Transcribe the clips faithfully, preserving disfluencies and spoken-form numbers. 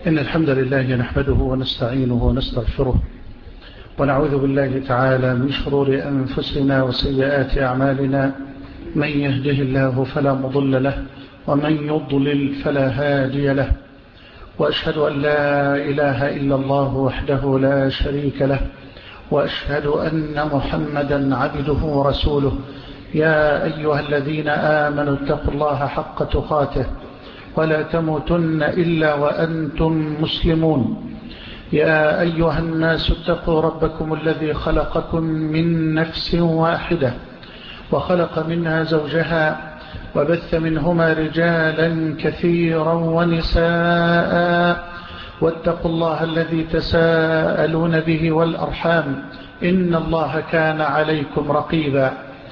إن الحمد لله نحمده ونستعينه ونستغفره ونعوذ بالله تعالى من شرور أنفسنا وسيئات أعمالنا. من يهده الله فلا مضل له ومن يضلل فلا هادي له، وأشهد أن لا إله إلا الله وحده لا شريك له، وأشهد أن محمدا عبده ورسوله. يا أيها الذين آمنوا اتقوا الله حق تقاته ولا تموتن إلا وأنتم مسلمون. يا أيها الناس اتقوا ربكم الذي خلقكم من نفس واحدة وخلق منها زوجها وبث منهما رجالا كثيرا ونساء، واتقوا الله الذي تساءلون به والأرحام إن الله كان عليكم رقيبا.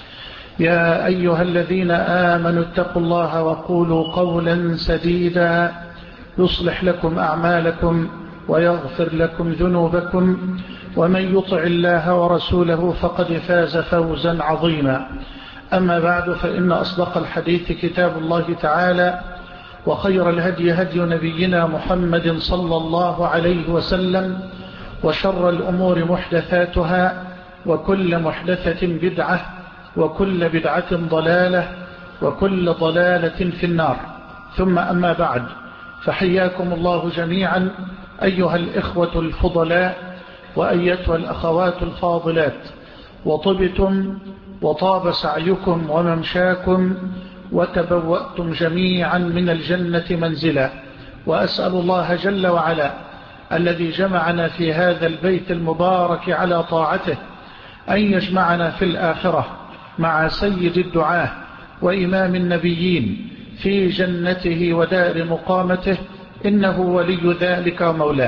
يا أيها الذين آمنوا اتقوا الله وقولوا قولا سديدا يصلح لكم أعمالكم ويغفر لكم ذنوبكم، ومن يطع الله ورسوله فقد فاز فوزا عظيما. أما بعد، فإن أصدق الحديث كتاب الله تعالى، وخير الهدي هدي نبينا محمد صلى الله عليه وسلم، وشر الأمور محدثاتها، وكل محدثة بدعة، وكل بدعة ضلالة، وكل ضلالة في النار. ثم أما بعد، فحياكم الله جميعا أيها الإخوة الفضلاء وأيتها الأخوات الفاضلات، وطبتم وطاب سعيكم وممشاكم وتبوأتم جميعا من الجنة منزلا. وأسأل الله جل وعلا الذي جمعنا في هذا البيت المبارك على طاعته أن يجمعنا في الآخرة مع سيد الدعاة وإمام النبيين في جنته ودار مقامته، إنه ولي ذلك ومولاه.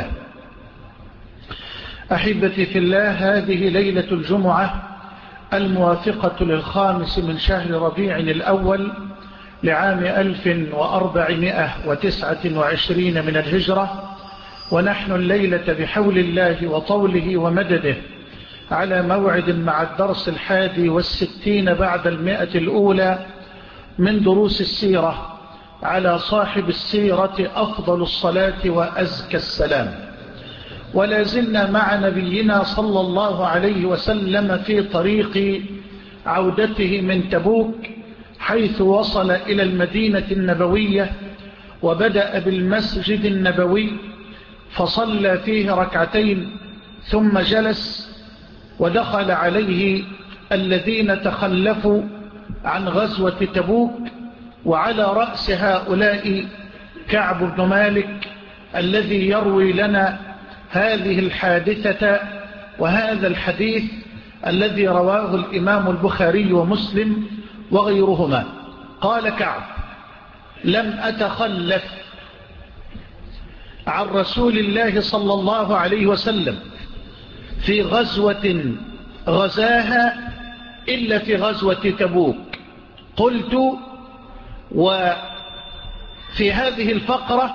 أحبتي في الله، هذه ليلة الجمعة الموافقة للخامس من شهر ربيع الأول لعام ألف وأربعمائة وتسعة وعشرين من الهجرة، ونحن الليلة بحول الله وطوله ومدده على موعد مع الدرس الحادي والستين بعد المئة الأولى من دروس السيرة على صاحب السيرة أفضل الصلاة وأزكى السلام. ولا زلنا مع نبينا صلى الله عليه وسلم في طريق عودته من تبوك، حيث وصل إلى المدينة النبوية وبدأ بالمسجد النبوي فصلى فيه ركعتين، ثم جلس ودخل عليه الذين تخلفوا عن غزوة تبوك، وعلى رأس هؤلاء كعب بن مالك الذي يروي لنا هذه الحادثة وهذا الحديث الذي رواه الإمام البخاري ومسلم وغيرهما. قال كعب: لم أتخلف عن رسول الله صلى الله عليه وسلم في غزوة غزاها إلا في غزوة تبوك. قلت: وفي هذه الفقرة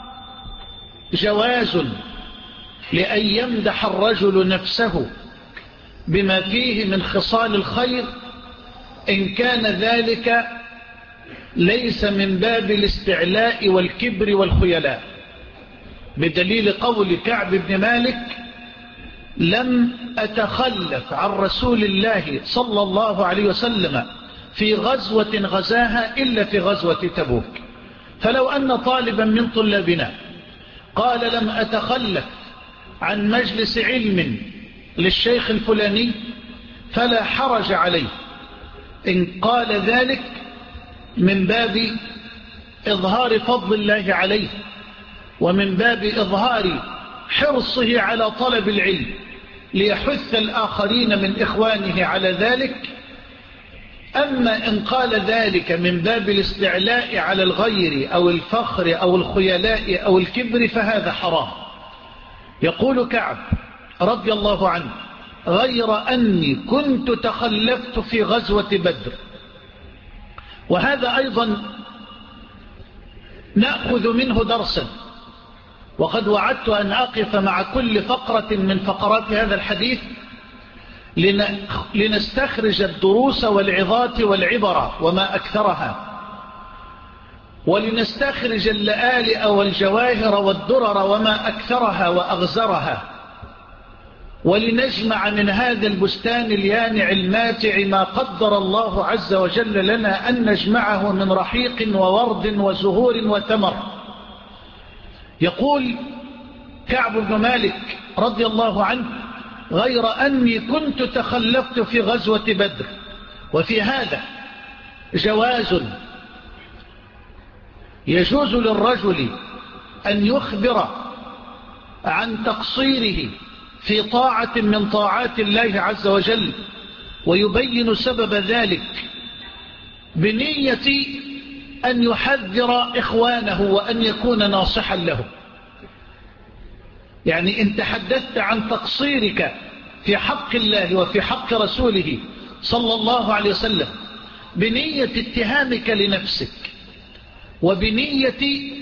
جواز لأن يمدح الرجل نفسه بما فيه من خصال الخير إن كان ذلك ليس من باب الاستعلاء والكبر والخيلاء، بدليل قول كعب بن مالك: لم أتخلف عن رسول الله صلى الله عليه وسلم في غزوة غزاها إلا في غزوة تبوك. فلو أن طالبا من طلابنا قال: لم أتخلف عن مجلس علم للشيخ الفلاني، فلا حرج عليه إن قال ذلك من باب إظهار فضل الله عليه، ومن باب إظهار حرصه على طلب العلم ليحث الآخرين من إخوانه على ذلك. أما إن قال ذلك من باب الاستعلاء على الغير أو الفخر أو الخيلاء أو الكبر فهذا حرام. يقول كعب رضي الله عنه: غير أني كنت تخلفت في غزوة بدر. وهذا أيضا نأخذ منه درسا، وقد وعدت أن أقف مع كل فقرة من فقرات هذا الحديث لنستخرج الدروس والعظات والعبر وما أكثرها. ولنستخرج اللآلئ والجواهر والدرر وما أكثرها وأغزرها، ولنجمع من هذا البستان اليانع الماتع ما قدر الله عز وجل لنا أن نجمعه من رحيق وورد وزهور وثمر. يقول كعب بن مالك رضي الله عنه: غير أني كنت تخلفت في غزوة بدر. وفي هذا جواز، يجوز للرجل أن يخبر عن تقصيره في طاعة من طاعات الله عز وجل ويبين سبب ذلك بنية أن يحذر إخوانه وأن يكون ناصحا له. يعني إن تحدثت عن تقصيرك في حق الله وفي حق رسوله صلى الله عليه وسلم بنية اتهامك لنفسك وبنية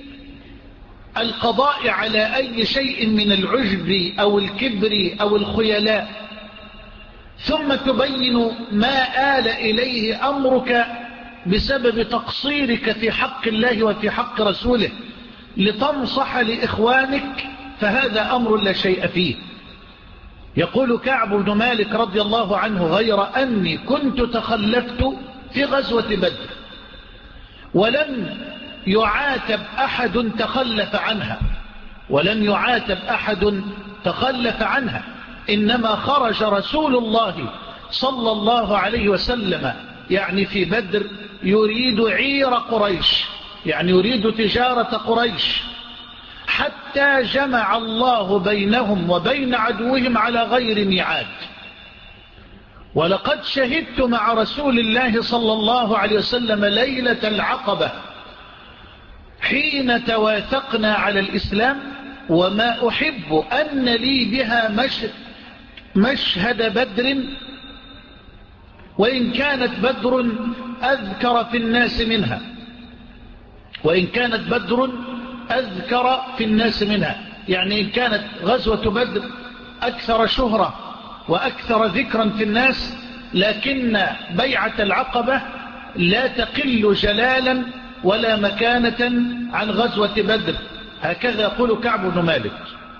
القضاء على أي شيء من العجب أو الكبر أو الخيلاء، ثم تبين ما آل إليه أمرك بسبب تقصيرك في حق الله وفي حق رسوله لتنصح لإخوانك، فهذا أمر لا شيء فيه. يقول كعب بن مالك رضي الله عنه: غير أني كنت تخلفت في غزوة بدر ولم يعاتب أحد تخلف عنها، ولم يعاتب أحد تخلف عنها، إنما خرج رسول الله صلى الله عليه وسلم يعني في بدر يريد عير قريش، يعني يريد تجارة قريش، حتى جمع الله بينهم وبين عدوهم على غير ميعاد. ولقد شهدت مع رسول الله صلى الله عليه وسلم ليلة العقبة حين تواثقنا على الإسلام، وما أحب أن لي بها مشهد, مشهد بدر، وإن كانت بدر أذكر في الناس منها وإن كانت بدر أذكر في الناس منها يعني إن كانت غزوة بدر أكثر شهرة وأكثر ذكرا في الناس، لكن بيعة العقبة لا تقل جلالا ولا مكانة عن غزوة بدر. هكذا يقول كعب بن مالك.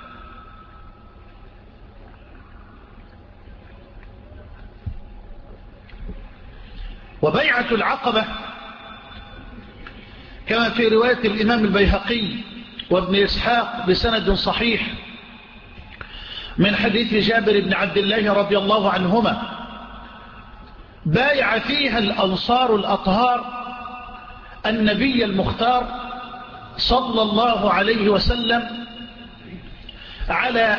وبيعة العقبة كما في رواية الإمام البيهقي وابن إسحاق بسند صحيح من حديث جابر بن عبد الله رضي الله عنهما: بايع فيها الأنصار الأطهار النبي المختار صلى الله عليه وسلم على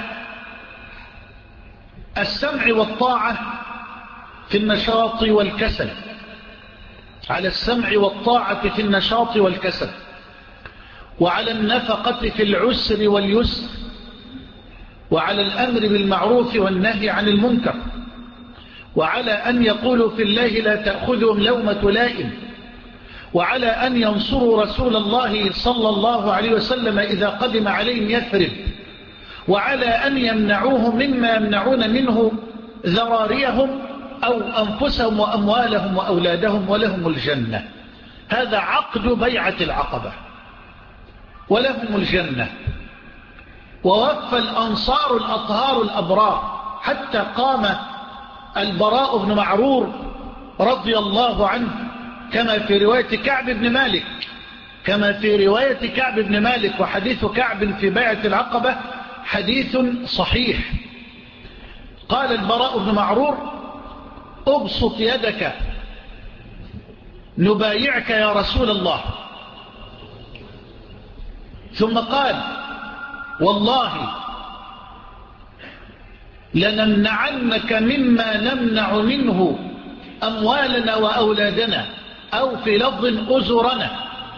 السمع والطاعة في النشاط والكسل، على السمع والطاعة في النشاط والكسل، وعلى النفقة في العسر واليسر، وعلى الأمر بالمعروف والنهي عن المنكر، وعلى أن يقولوا في الله لا تأخذهم لومة لائم، وعلى أن ينصروا رسول الله صلى الله عليه وسلم إذا قدم عليهم يثرب، وعلى أن يمنعوه مما يمنعون منه ذراريهم أو أنفسهم وأموالهم وأولادهم، ولهم الجنة. هذا عقد بيعة العقبة، ولهم الجنة. ووفى الأنصار الأطهار الأبرار حتى قام البراء بن معرور رضي الله عنه كما في رواية كعب بن مالك كما في رواية كعب بن مالك وحديث كعب في بيعة العقبة حديث صحيح. قال البراء بن معرور: أبسط يدك نبايعك يا رسول الله. ثم قال: والله لنمنعنك مما نمنع منه أموالنا وأولادنا، أو في لفظ أزرنا.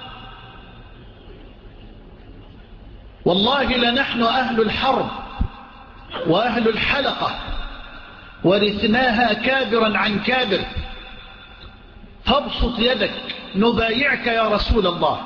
والله لنحن أهل الحرب وأهل الحلقة، ورثناها كابرا عن كابر، فابسط يدك نبايعك يا رسول الله.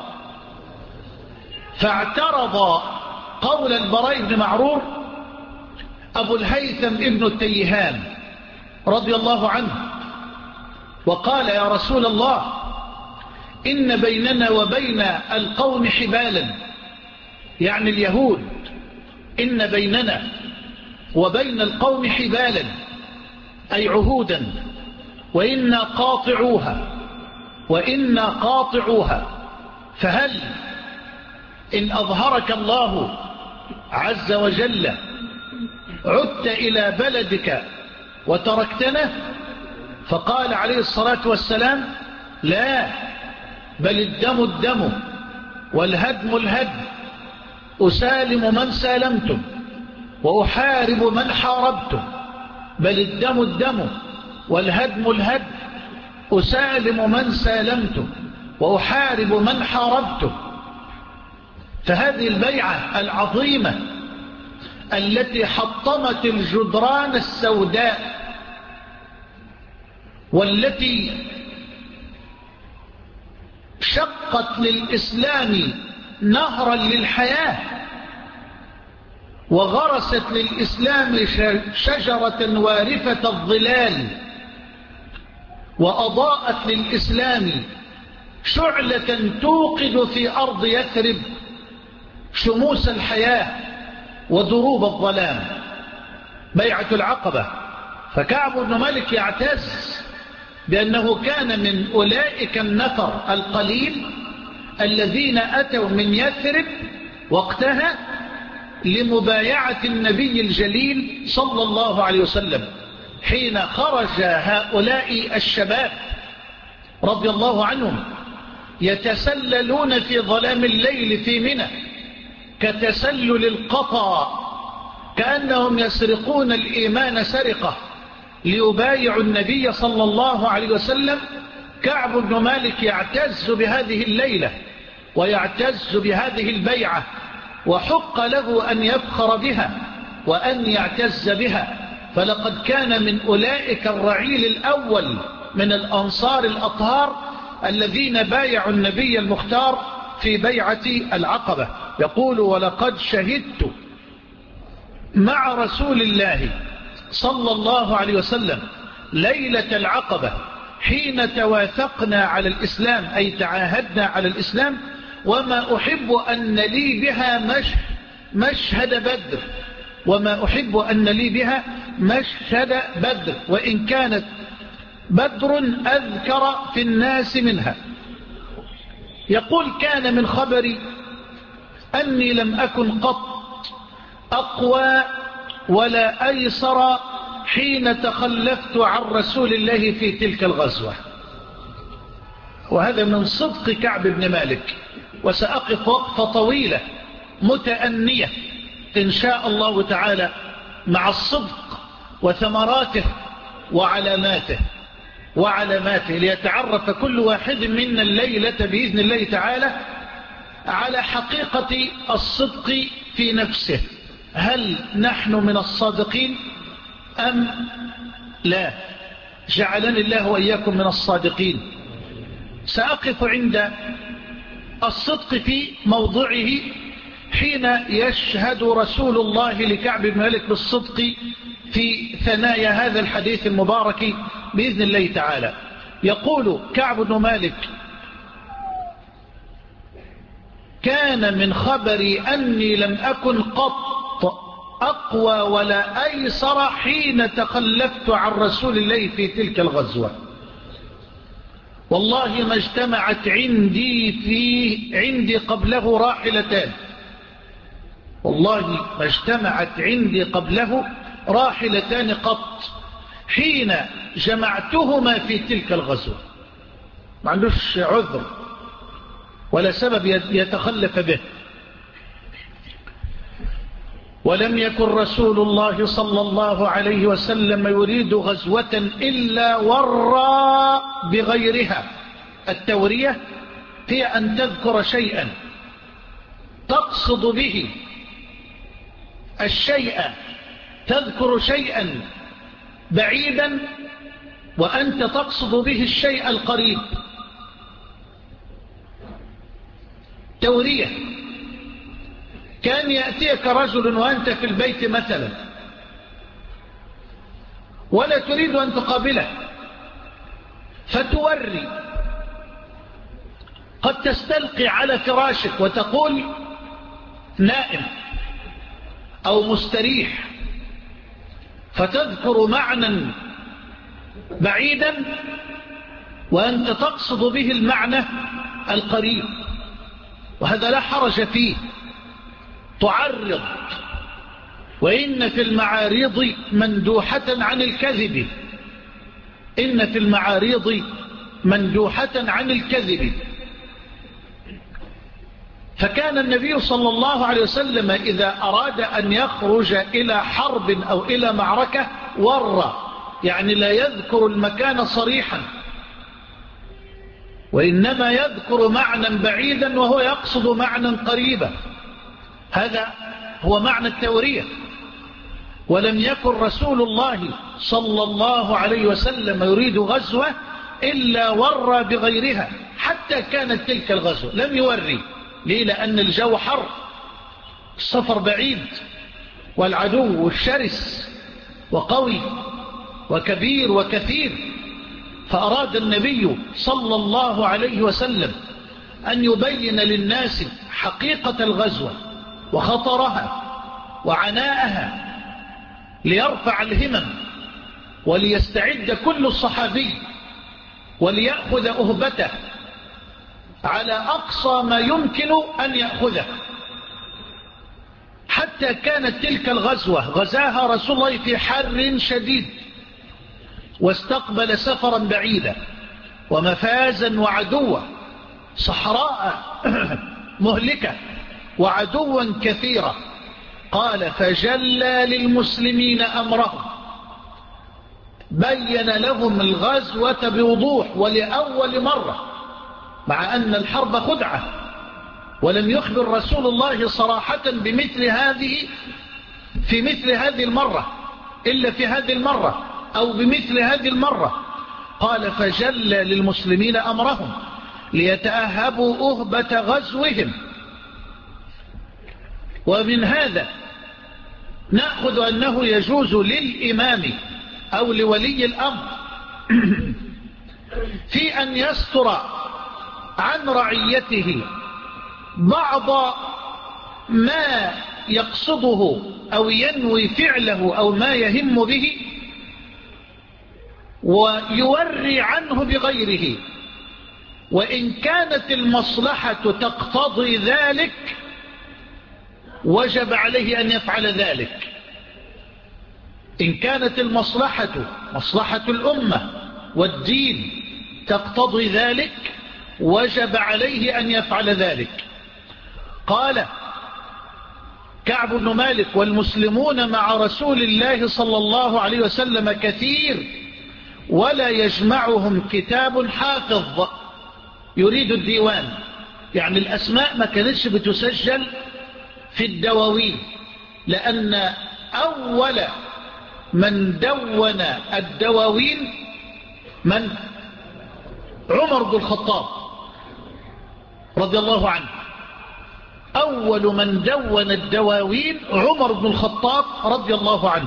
فاعترض قول البراء بن معرور أبو الهيثم ابن التيهان رضي الله عنه، وقال: يا رسول الله، إن بيننا وبين القوم حبالا، يعني اليهود، إن بيننا وبين القوم حبالا أي عهودا، وإنا قاطعوها وإنا قاطعوها، فهل إن أظهرك الله عز وجل عدت إلى بلدك وتركتنا؟ فقال عليه الصلاة والسلام لا، بل الدم الدم والهدم الهدم، أسالم من سالمتم وأحارب من حاربتم، بل الدم الدم والهدم الهدم، أسالم من سالمتم وأحارب من حاربتم. فهذه البيعة العظيمة التي حطمت الجدران السوداء، والتي شقت للإسلام نهرا للحياة، وغرست للإسلام شجرة وارفة الظلال، وأضاءت للإسلام شعلة توقد في أرض يثرب شموس الحياة ودروب الظلام، بيعة العقبة. فكعب بن مالك يعتز بأنه كان من أولئك النفر القليل الذين أتوا من يثرب وقتها لمبايعة النبي الجليل صلى الله عليه وسلم، حين خرج هؤلاء الشباب رضي الله عنهم يتسللون في ظلام الليل في منى كتسلل القطا، كأنهم يسرقون الإيمان سرقة ليبايعوا النبي صلى الله عليه وسلم. كعب بن مالك يعتز بهذه الليلة ويعتز بهذه البيعة، وحق له أن يفخر بها وأن يعتز بها، فلقد كان من أولئك الرعيل الأول من الأنصار الأطهار الذين بايعوا النبي المختار في بيعة العقبة. يقول ولقد شهدت مع رسول الله صلى الله عليه وسلم ليلة العقبة حين تواثقنا على الإسلام، أي تعاهدنا على الإسلام، وما أحب أن لي بها مش مشهد بدر، وما أحب أن لي بها مشهد بدر، وإن كانت بدر أذكر في الناس منها. يقول كان من خبري أني لم أكن قط أقوى ولا أيسر حين تخلفت عن رسول الله في تلك الغزوة. وهذا من صدق كعب بن مالك. وسأقف وقفة طويلة متأنية إن شاء الله تعالى مع الصدق وثمراته وعلاماته وعلاماته ليتعرف كل واحد منا الليلة بإذن الله تعالى على حقيقة الصدق في نفسه. هل نحن من الصادقين أم لا؟ جعلني الله وإياكم من الصادقين. سأقف عند الصدق في موضعه حين يشهد رسول الله لكعب بن مالك بالصدق في ثنايا هذا الحديث المبارك بإذن الله تعالى. يقول كعب بن مالك كان من خبري أني لم أكن قط أقوى ولا أيسر حين تخلفت عن رسول الله في تلك الغزوة. والله ما اجتمعت عندي في عندي قبله راحلتان، والله ما اجتمعت عندي قبله راحلتان قط حين جمعتهما في تلك الغزوة. ما عندوش عذر ولا سبب يتخلف به. ولم يكن رسول الله صلى الله عليه وسلم يريد غزوة إلا ورى بغيرها. التورية هي أن تذكر شيئا تقصد به الشيء، تذكر شيئا بعيدا وأنت تقصد به الشيء القريب. تورية. كان يأتيك رجل وأنت في البيت مثلا ولا تريد أن تقابله، فتوري قد تستلقي على فراشك وتقول نائم أو مستريح، فتذكر معنى بعيدا وأنت تقصد به المعنى القريب، وهذا لا حرج فيه. تعرض، وإن في المعارض مندوحة عن الكذب، إن في المعارض مندوحة عن الكذب. فكان النبي صلى الله عليه وسلم إذا أراد أن يخرج إلى حرب أو إلى معركة ور، يعني لا يذكر المكان صريحا، وإنما يذكر معنى بعيدا وهو يقصد معنى قريبا. هذا هو معنى التورية. ولم يكن رسول الله صلى الله عليه وسلم يريد غزوة إلا ورى بغيرها، حتى كانت تلك الغزوة لم يوري. ليه؟ لأن الجو حر، السفر بعيد، والعدو الشرس وقوي وكبير وكثير. فأراد النبي صلى الله عليه وسلم أن يبين للناس حقيقة الغزوة وخطرها وعناءها، ليرفع الهمم، وليستعد كل الصحابي وليأخذ أهبته على أقصى ما يمكن أن يأخذه. حتى كانت تلك الغزوة غزاها رسول الله في حر شديد، واستقبل سفرا بعيدا ومفازا وعدوا، صحراء مهلكة وعدوا كثيرة. قال فجلى للمسلمين أمرهم، بين لهم الغزوة بوضوح ولأول مرة، مع أن الحرب خدعة، ولم يخبر رسول الله صراحة بمثل هذه في مثل هذه المرة إلا في هذه المرة أو بمثل هذه المرة. قال فجلى للمسلمين أمرهم ليتأهبوا أهبة غزوهم. ومن هذا نأخذ أنه يجوز للإمام أو لولي الأمر في أن يستر عن رعيته بعض ما يقصده أو ينوي فعله أو ما يهم به، ويوري عنه بغيره، وإن كانت المصلحة تقتضي ذلك وجب عليه أن يفعل ذلك. إن كانت المصلحة مصلحة الأمة والدين تقتضي ذلك وجب عليه أن يفعل ذلك. قال كعب بن مالك والمسلمون مع رسول الله صلى الله عليه وسلم كثير ولا يجمعهم كتاب حافظ، يريد الديوان، يعني الأسماء ما كانتش بتسجل في الدواوين، لأن أول من دون الدواوين من؟ عمر بن الخطاب رضي الله عنه. أول من دون الدواوين عمر بن الخطاب رضي الله عنه.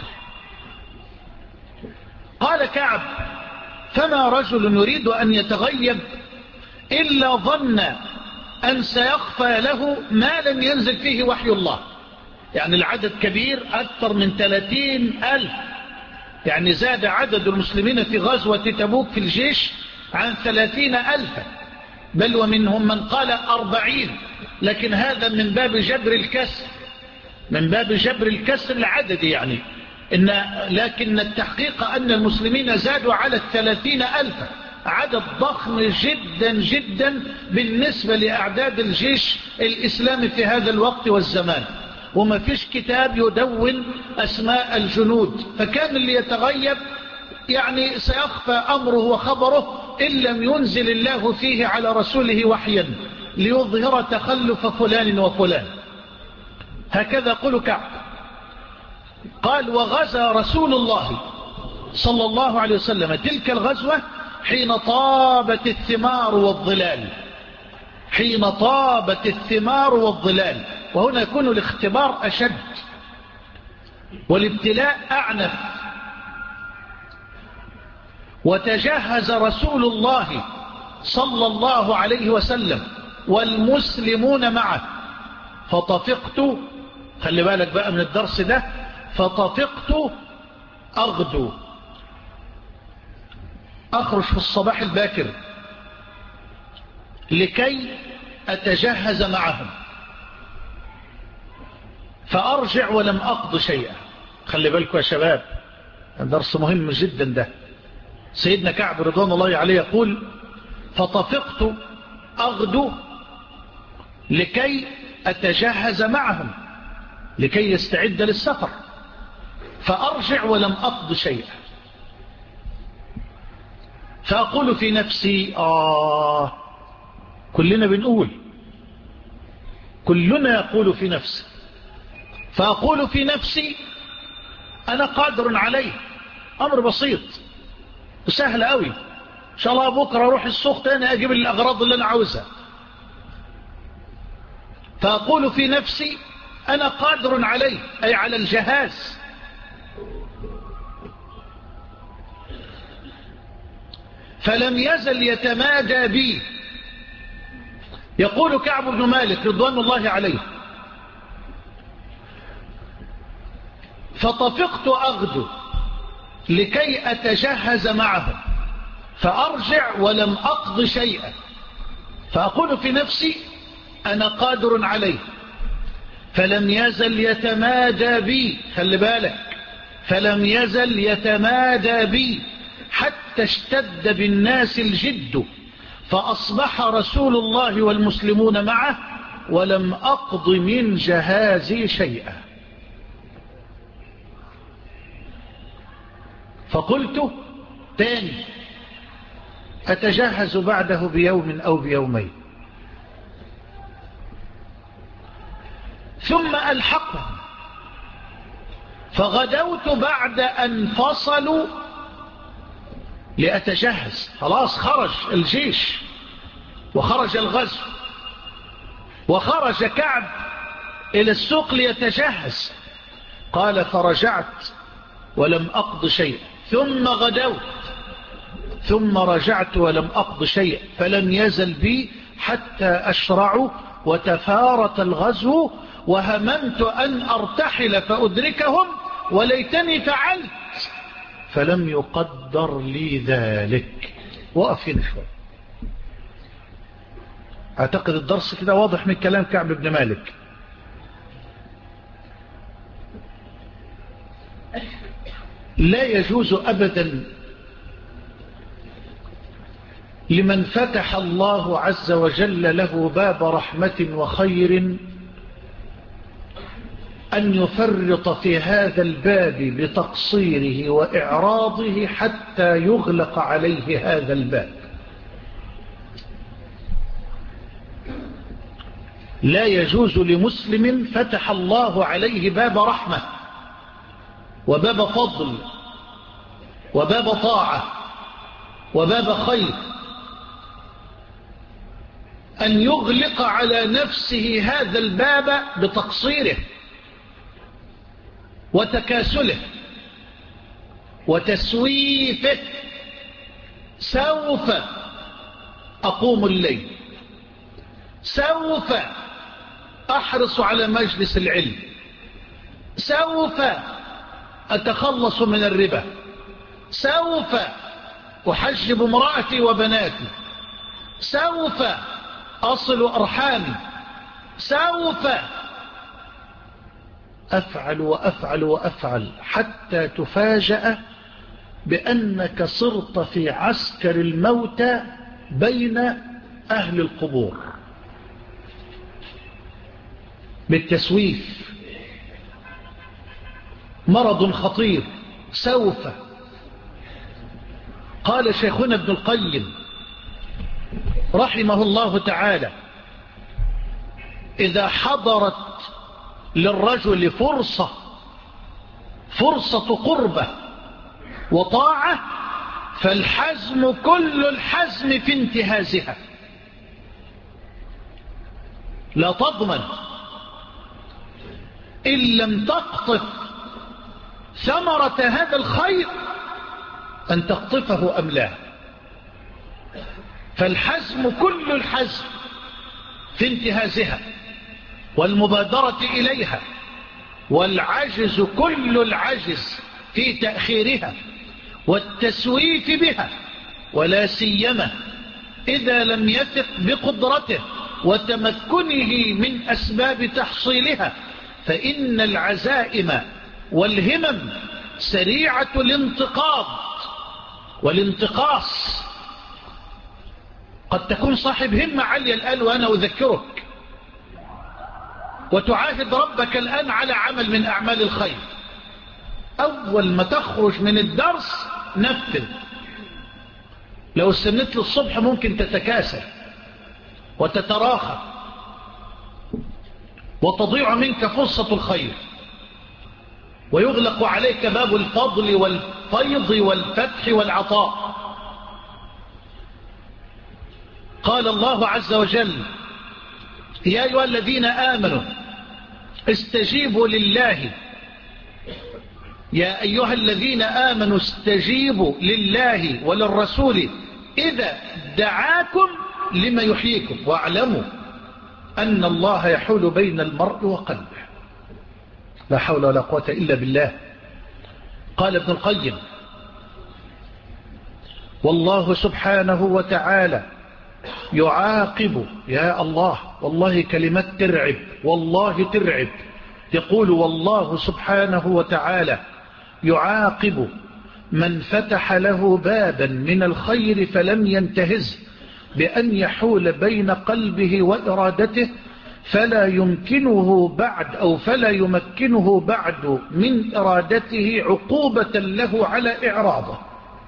قال كعب فما رجل يريد أن يتغيب إلا ظن أن سيخفى له ما لم ينزل فيه وحي الله. يعني العدد كبير، أكثر من ثلاثين ألف، يعني زاد عدد المسلمين في غزوة تبوك في الجيش عن ثلاثين ألفا، بل ومنهم من قال أربعين، لكن هذا من باب جبر الكسر، من باب جبر الكسر العدد يعني إن، لكن التحقيق أن المسلمين زادوا على الثلاثين ألفا، عدد ضخم جدا جدا بالنسبة لأعداد الجيش الإسلامي في هذا الوقت والزمان، وما فيش كتاب يدون أسماء الجنود، فكان اللي يتغيب يعني سيخفى أمره وخبره إن لم ينزل الله فيه على رسوله وحيا ليظهر تخلف فلان وفلان. هكذا قل كعب. قال وغزا رسول الله صلى الله عليه وسلم تلك الغزوة حين طابت الثمار والظلال، حين طابت الثمار والظلال، وهنا يكون الاختبار أشد والابتلاء أعنف. وتجهز رسول الله صلى الله عليه وسلم والمسلمون معه، فطفقت، خلي بالك بقى من الدرس ده، فطفقت أغدو، أخرج في الصباح الباكر لكي أتجهز معهم، فأرجع ولم أقض شيئا. خلي بالكم يا شباب، درس مهم جدا ده. سيدنا كعب رضوان الله عليه يقول: فطفقت أغدو لكي أتجهز معهم، لكي يستعد للسفر، فأرجع ولم أقض شيئا. فأقول في نفسي، آه كلنا بنقول، كلنا يقول في نفسه، فأقول في نفسي أنا قادر عليه، أمر بسيط وسهل قوي، إن شاء الله بكرة أروح السوق تاني أجيب الأغراض اللي أنا عاوزها. فأقول في نفسي أنا قادر عليه، أي على الجهاز. فلم يزل يتمادى بي. يقول كعب بن مالك رضوان الله عليه: فطفقت أغدو لكي أتجهز معه، فأرجع ولم أقض شيئا، فأقول في نفسي أنا قادر عليه. فلم يزل يتمادى بي، خلي بالك، فلم يزل يتمادى بي حتى اشتد بالناس الجد، فأصبح رسول الله والمسلمون معه ولم أقض من جهازي شيئا. فقلت تاني أتجهز بعده بيوم أو بيومين، ثم ألحقهم. فغدوت بعد أن فصلوا لأتجهز، خلاص خرج الجيش وخرج الغزو، وخرج كعب إلى السوق ليتجهز. قال: فرجعت ولم أقض شيء، ثم غدوت، ثم رجعت ولم أقض شيء، فلم يزل بي حتى أشرعوا وتفارت الغزو، وهممت أن أرتحل فأدركهم، وليتني فعلت، فلم يقدر لي ذلك. وقف هنا شوي. أعتقد الدرس كده واضح من كلام كعب بن مالك. لا يجوز أبدا لمن فتح الله عز وجل له باب رحمة وخير أن يفرط في هذا الباب بتقصيره وإعراضه حتى يغلق عليه هذا الباب. لا يجوز لمسلم فتح الله عليه باب رحمة وباب فضل وباب طاعة وباب خير أن يغلق على نفسه هذا الباب بتقصيره وتكاسله وتسويفه. سوف أقوم الليل، سوف أحرص على مجلس العلم، سوف أتخلص من الربا، سوف أحجب امرأتي وبناتي، سوف أصل أرحامي، سوف أفعل وأفعل وأفعل، حتى تفاجأ بأنك صرت في عسكر الموتى بين أهل القبور بالتسويف. مرض خطير. سوف. قال شيخنا ابن القيم رحمه الله تعالى: إذا حضرت للرجل فرصة فرصة قربة وطاعة فالحزم كل الحزم في انتهازها. لا تضمن إن لم تقطف ثمرة هذا الخير أن تقطفه أم لا. فالحزم كل الحزم في انتهازها والمبادرة إليها، والعجز كل العجز في تأخيرها والتسويف بها، ولا سيما إذا لم يثق بقدرته وتمكنه من أسباب تحصيلها، فإن العزائم والهمم سريعة الانتقاض والانتقاص. قد تكون صاحب همة عالية الآن وأنا أذكرك، وتعاهد ربك الآن على عمل من أعمال الخير، أول ما تخرج من الدرس نفذ. لو استنيت للصبح ممكن تتكاسل وتتراخى وتضيع منك فرصة الخير، ويغلق عليك باب الفضل والفيض والفتح والعطاء. قال الله عز وجل: يا أيها الذين آمنوا استجيبوا لله يا أيها الذين آمنوا استجيبوا لله وللرسول إذا دعاكم لما يحييكم واعلموا أن الله يحول بين المرء وقلبه. لا حول ولا قوة إلا بالله. قال ابن القيم: والله سبحانه وتعالى يعاقب، يا الله، والله كلمة ترعب، والله ترعب. يقول: والله سبحانه وتعالى يعاقب من فتح له بابا من الخير فلم ينتهز بأن يحول بين قلبه وإرادته فلا يمكنه بعد أو فلا يمكنه بعد من إرادته عقوبة له على إعراضه.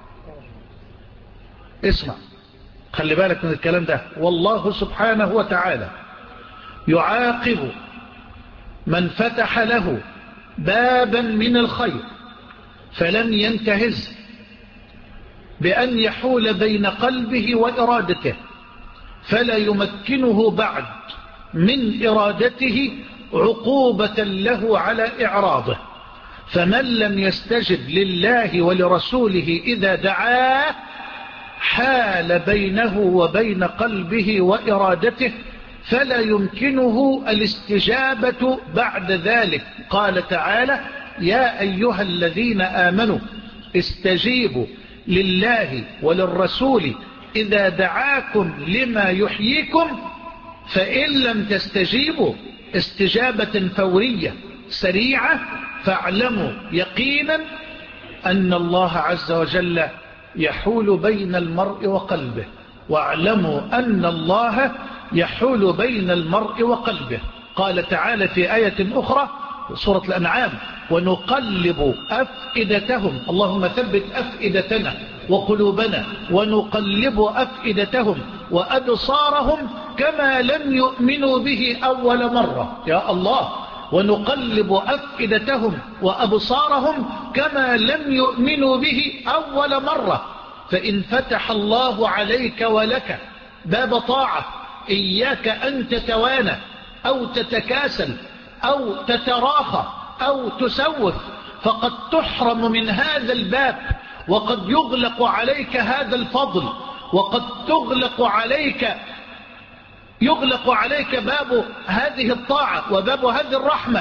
اسمع، خلي بالك من الكلام ده. والله سبحانه وتعالى يعاقب من فتح له بابا من الخير فلم ينتهز بأن يحول بين قلبه وإرادته فلا يمكنه بعد من إرادته عقوبة له على إعراضه. فمن لم يستجب لله ولرسوله إذا دعاه حال بينه وبين قلبه وإرادته فلا يمكنه الاستجابة بعد ذلك. قال تعالى: يا أيها الذين آمنوا استجيبوا لله وللرسول إذا دعاكم لما يحييكم، فإن لم تستجيبوا استجابة فورية سريعة فاعلموا يقينا أن الله عز وجل يحول بين المرء وقلبه، واعلموا أن الله يحول بين المرء وقلبه. قال تعالى في آية أخرى سورة الأنعام: ونقلب أفئدتهم، اللهم ثبت أفئدتنا وقلوبنا، ونقلب أفئدتهم وأبصارهم كما لم يؤمنوا به أول مرة. يا الله، ونقلب أفئدتهم وأبصارهم كما لم يؤمنوا به أول مرة. فإن فتح الله عليك ولك باب طاعة إياك أن تتوانى أو تتكاسل أو تتراخى أو تسوف، فقد تحرم من هذا الباب، وقد يغلق عليك هذا الفضل، وقد تغلق عليك يغلق عليك باب هذه الطاعة وباب هذه الرحمة.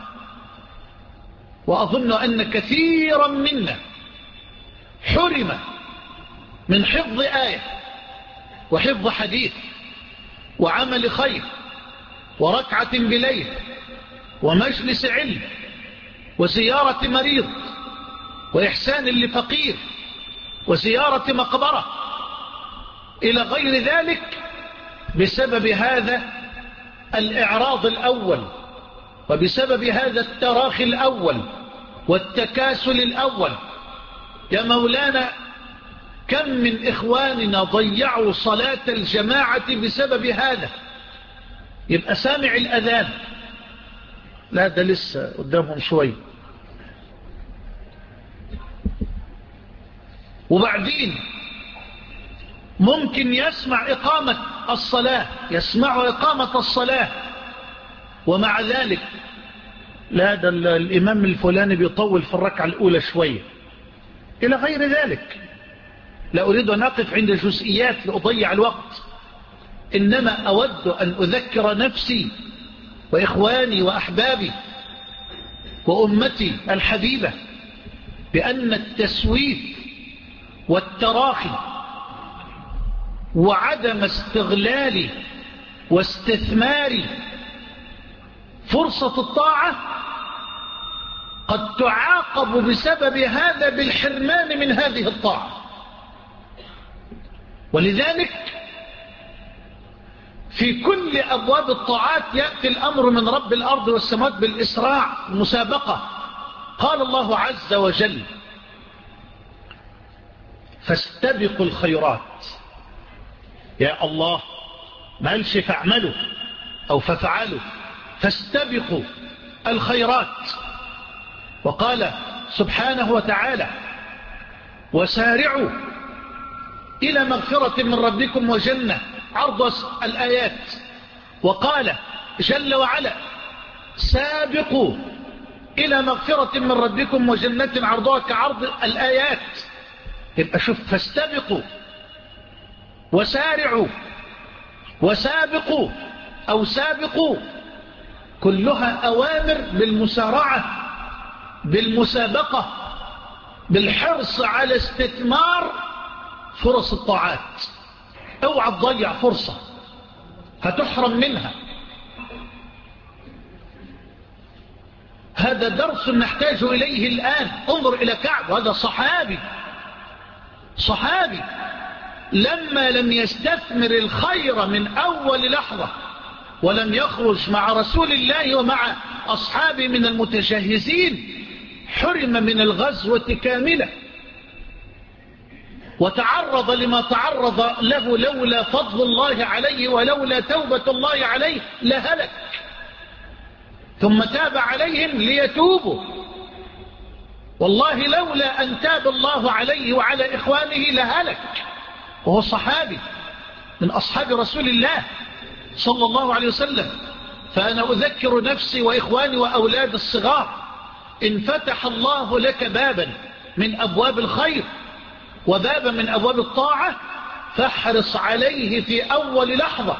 وأظن أن كثيرا منا حرم من حفظ آية وحفظ حديث وعمل خير وركعة بليل ومجلس علم وزيارة مريض وإحسان لفقير وزيارة مقبرة إلى غير ذلك بسبب هذا الإعراض الأول، وبسبب هذا التراخي الأول والتكاسل الأول. يا مولانا، كم من إخواننا ضيعوا صلاة الجماعة بسبب هذا. يبقى سامع الأذان، لا ده لسه قدامهم شوي، وبعدين ممكن يسمع إقامة الصلاة يسمع إقامة الصلاة ومع ذلك لا ده الإمام الفلاني بيطول في الركعة الأولى شوية إلى غير ذلك. لا أريد أن أقف عند جزئيات لأضيع الوقت، إنما أود أن أذكر نفسي وإخواني وأحبابي وأمتي الحبيبة بأن التسويف والتراخي وعدم استغلال واستثمار فرصة الطاعة قد تعاقب بسبب هذا بالحرمان من هذه الطاعة. ولذلك في كل أبواب الطاعات يأتي الأمر من رب الأرض والسماوات بالإسراع، مسابقة. قال الله عز وجل: فاستبقوا الخيرات. يا الله، ما قالش فاعملوا أو ففعلوا، فاستبقوا الخيرات. وقال سبحانه وتعالى: وسارعوا إلى مغفرة من ربكم وجنة عرض الآيات. وقال جل وعلا: سابقوا إلى مغفرة من ربكم وجنة عرضها كعرض الآيات. يبقى شوف، فاستبقوا وسارعوا وسابقوا أو سابقوا، كلها أوامر بالمسارعة، بالمسابقة، بالحرص على استثمار فرص الطاعات. اوعى تضيع فرصة هتحرم منها. هذا درس نحتاج إليه الآن. انظر إلى كعب، هذا صحابي صحابي لما لم يستثمر الخير من أول لحظة ولم يخرج مع رسول الله ومع أصحابه من المتجهزين، حرم من الغزوة كاملة، وتعرض لما تعرض له لولا فضل الله عليه ولولا توبة الله عليه لهلك. ثم تاب عليهم ليتوبوا، والله لولا أن تاب الله عليه وعلى إخوانه لهلك، وهو صحابي من أصحاب رسول الله صلى الله عليه وسلم. فأنا أذكر نفسي وإخواني وأولاد الصغار: إن فتح الله لك بابا من أبواب الخير وبابا من أبواب الطاعة فاحرص عليه في أول لحظة.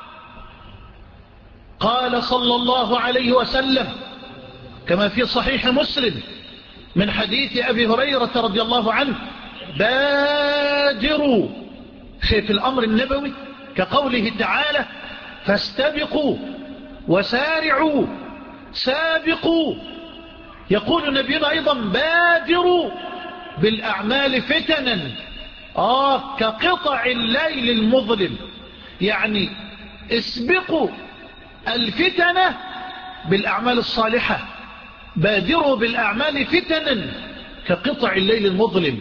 قال صلى الله عليه وسلم كما في صحيح مسلم من حديث أبي هريرة رضي الله عنه: بادروا. شيء في الأمر النبوي كقوله تعالى: فاستبقوا وسارعوا سابقوا. يقول نبينا أيضا: بادروا بالأعمال فتنا، آه كقطع الليل المظلم. يعني اسبقوا الفتنة بالأعمال الصالحة، بادروا بالأعمال فتنا كقطع الليل المظلم.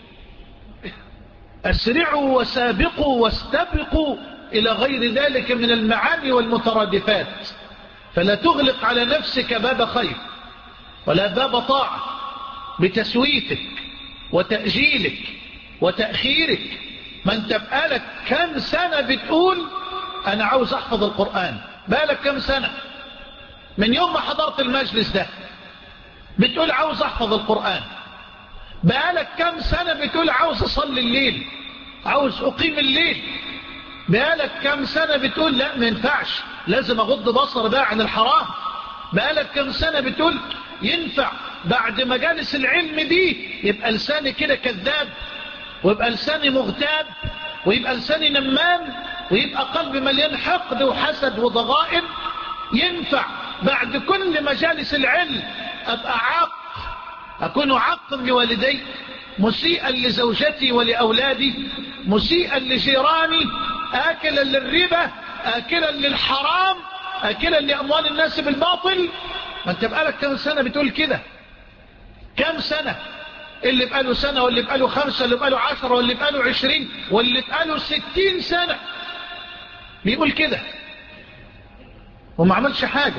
أسرعوا وسابقوا واستبقوا إلى غير ذلك من المعاني والمترادفات. فلا تغلق على نفسك باب خير ولا باب طاعة بتسويتك وتأجيلك وتأخيرك. ما انت بقالك كم سنة بتقول أنا عاوز أحفظ القرآن، بقالك كم سنة من يوم ما حضرت المجلس ده بتقول عاوز أحفظ القرآن، بقالك كم سنة بتقول عاوز أصلي الليل، عاوز أقيم الليل، بقالك كم سنة بتقول لا ما ينفعش لازم أغض بصر بقى عن الحرام، بقالك كم سنة بتقول ينفع بعد مجالس العلم دي يبقى لساني كده كذاب، ويبقى لساني مغتاب، ويبقى لساني نمام، ويبقى قلبي مليان حقد وحسد وضغائن. ينفع بعد كل مجالس العلم أبقى عاق، أكون عاقا لوالدي، مسيئا لزوجتي ولأولادي، مسيئا لجيراني، آكلا للربا، آكلا للحرام، آكلا لأموال الناس بالباطل. ما انت بقالك كم سنة بتقول كده؟ كم سنة؟ اللي بقاله سنة واللي بقاله خمسة واللي بقاله عشرة واللي بقاله عشرين واللي بقاله ستين سنة بيقول كده وما عملش حاجة،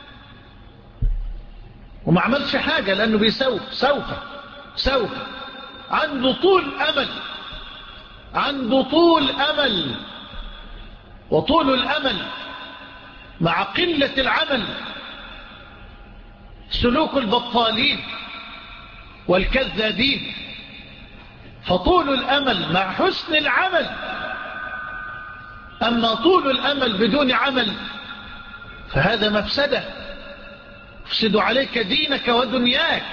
وما عملش حاجة لأنه بيسوف سوف سوف عنده طول أمل، عنده طول أمل، وطول الأمل مع قلة العمل سلوك البطالين والكذابين. فطول الأمل مع حسن العمل. أما طول الأمل بدون عمل فهذا مفسدة، يفسد عليك دينك ودنياك.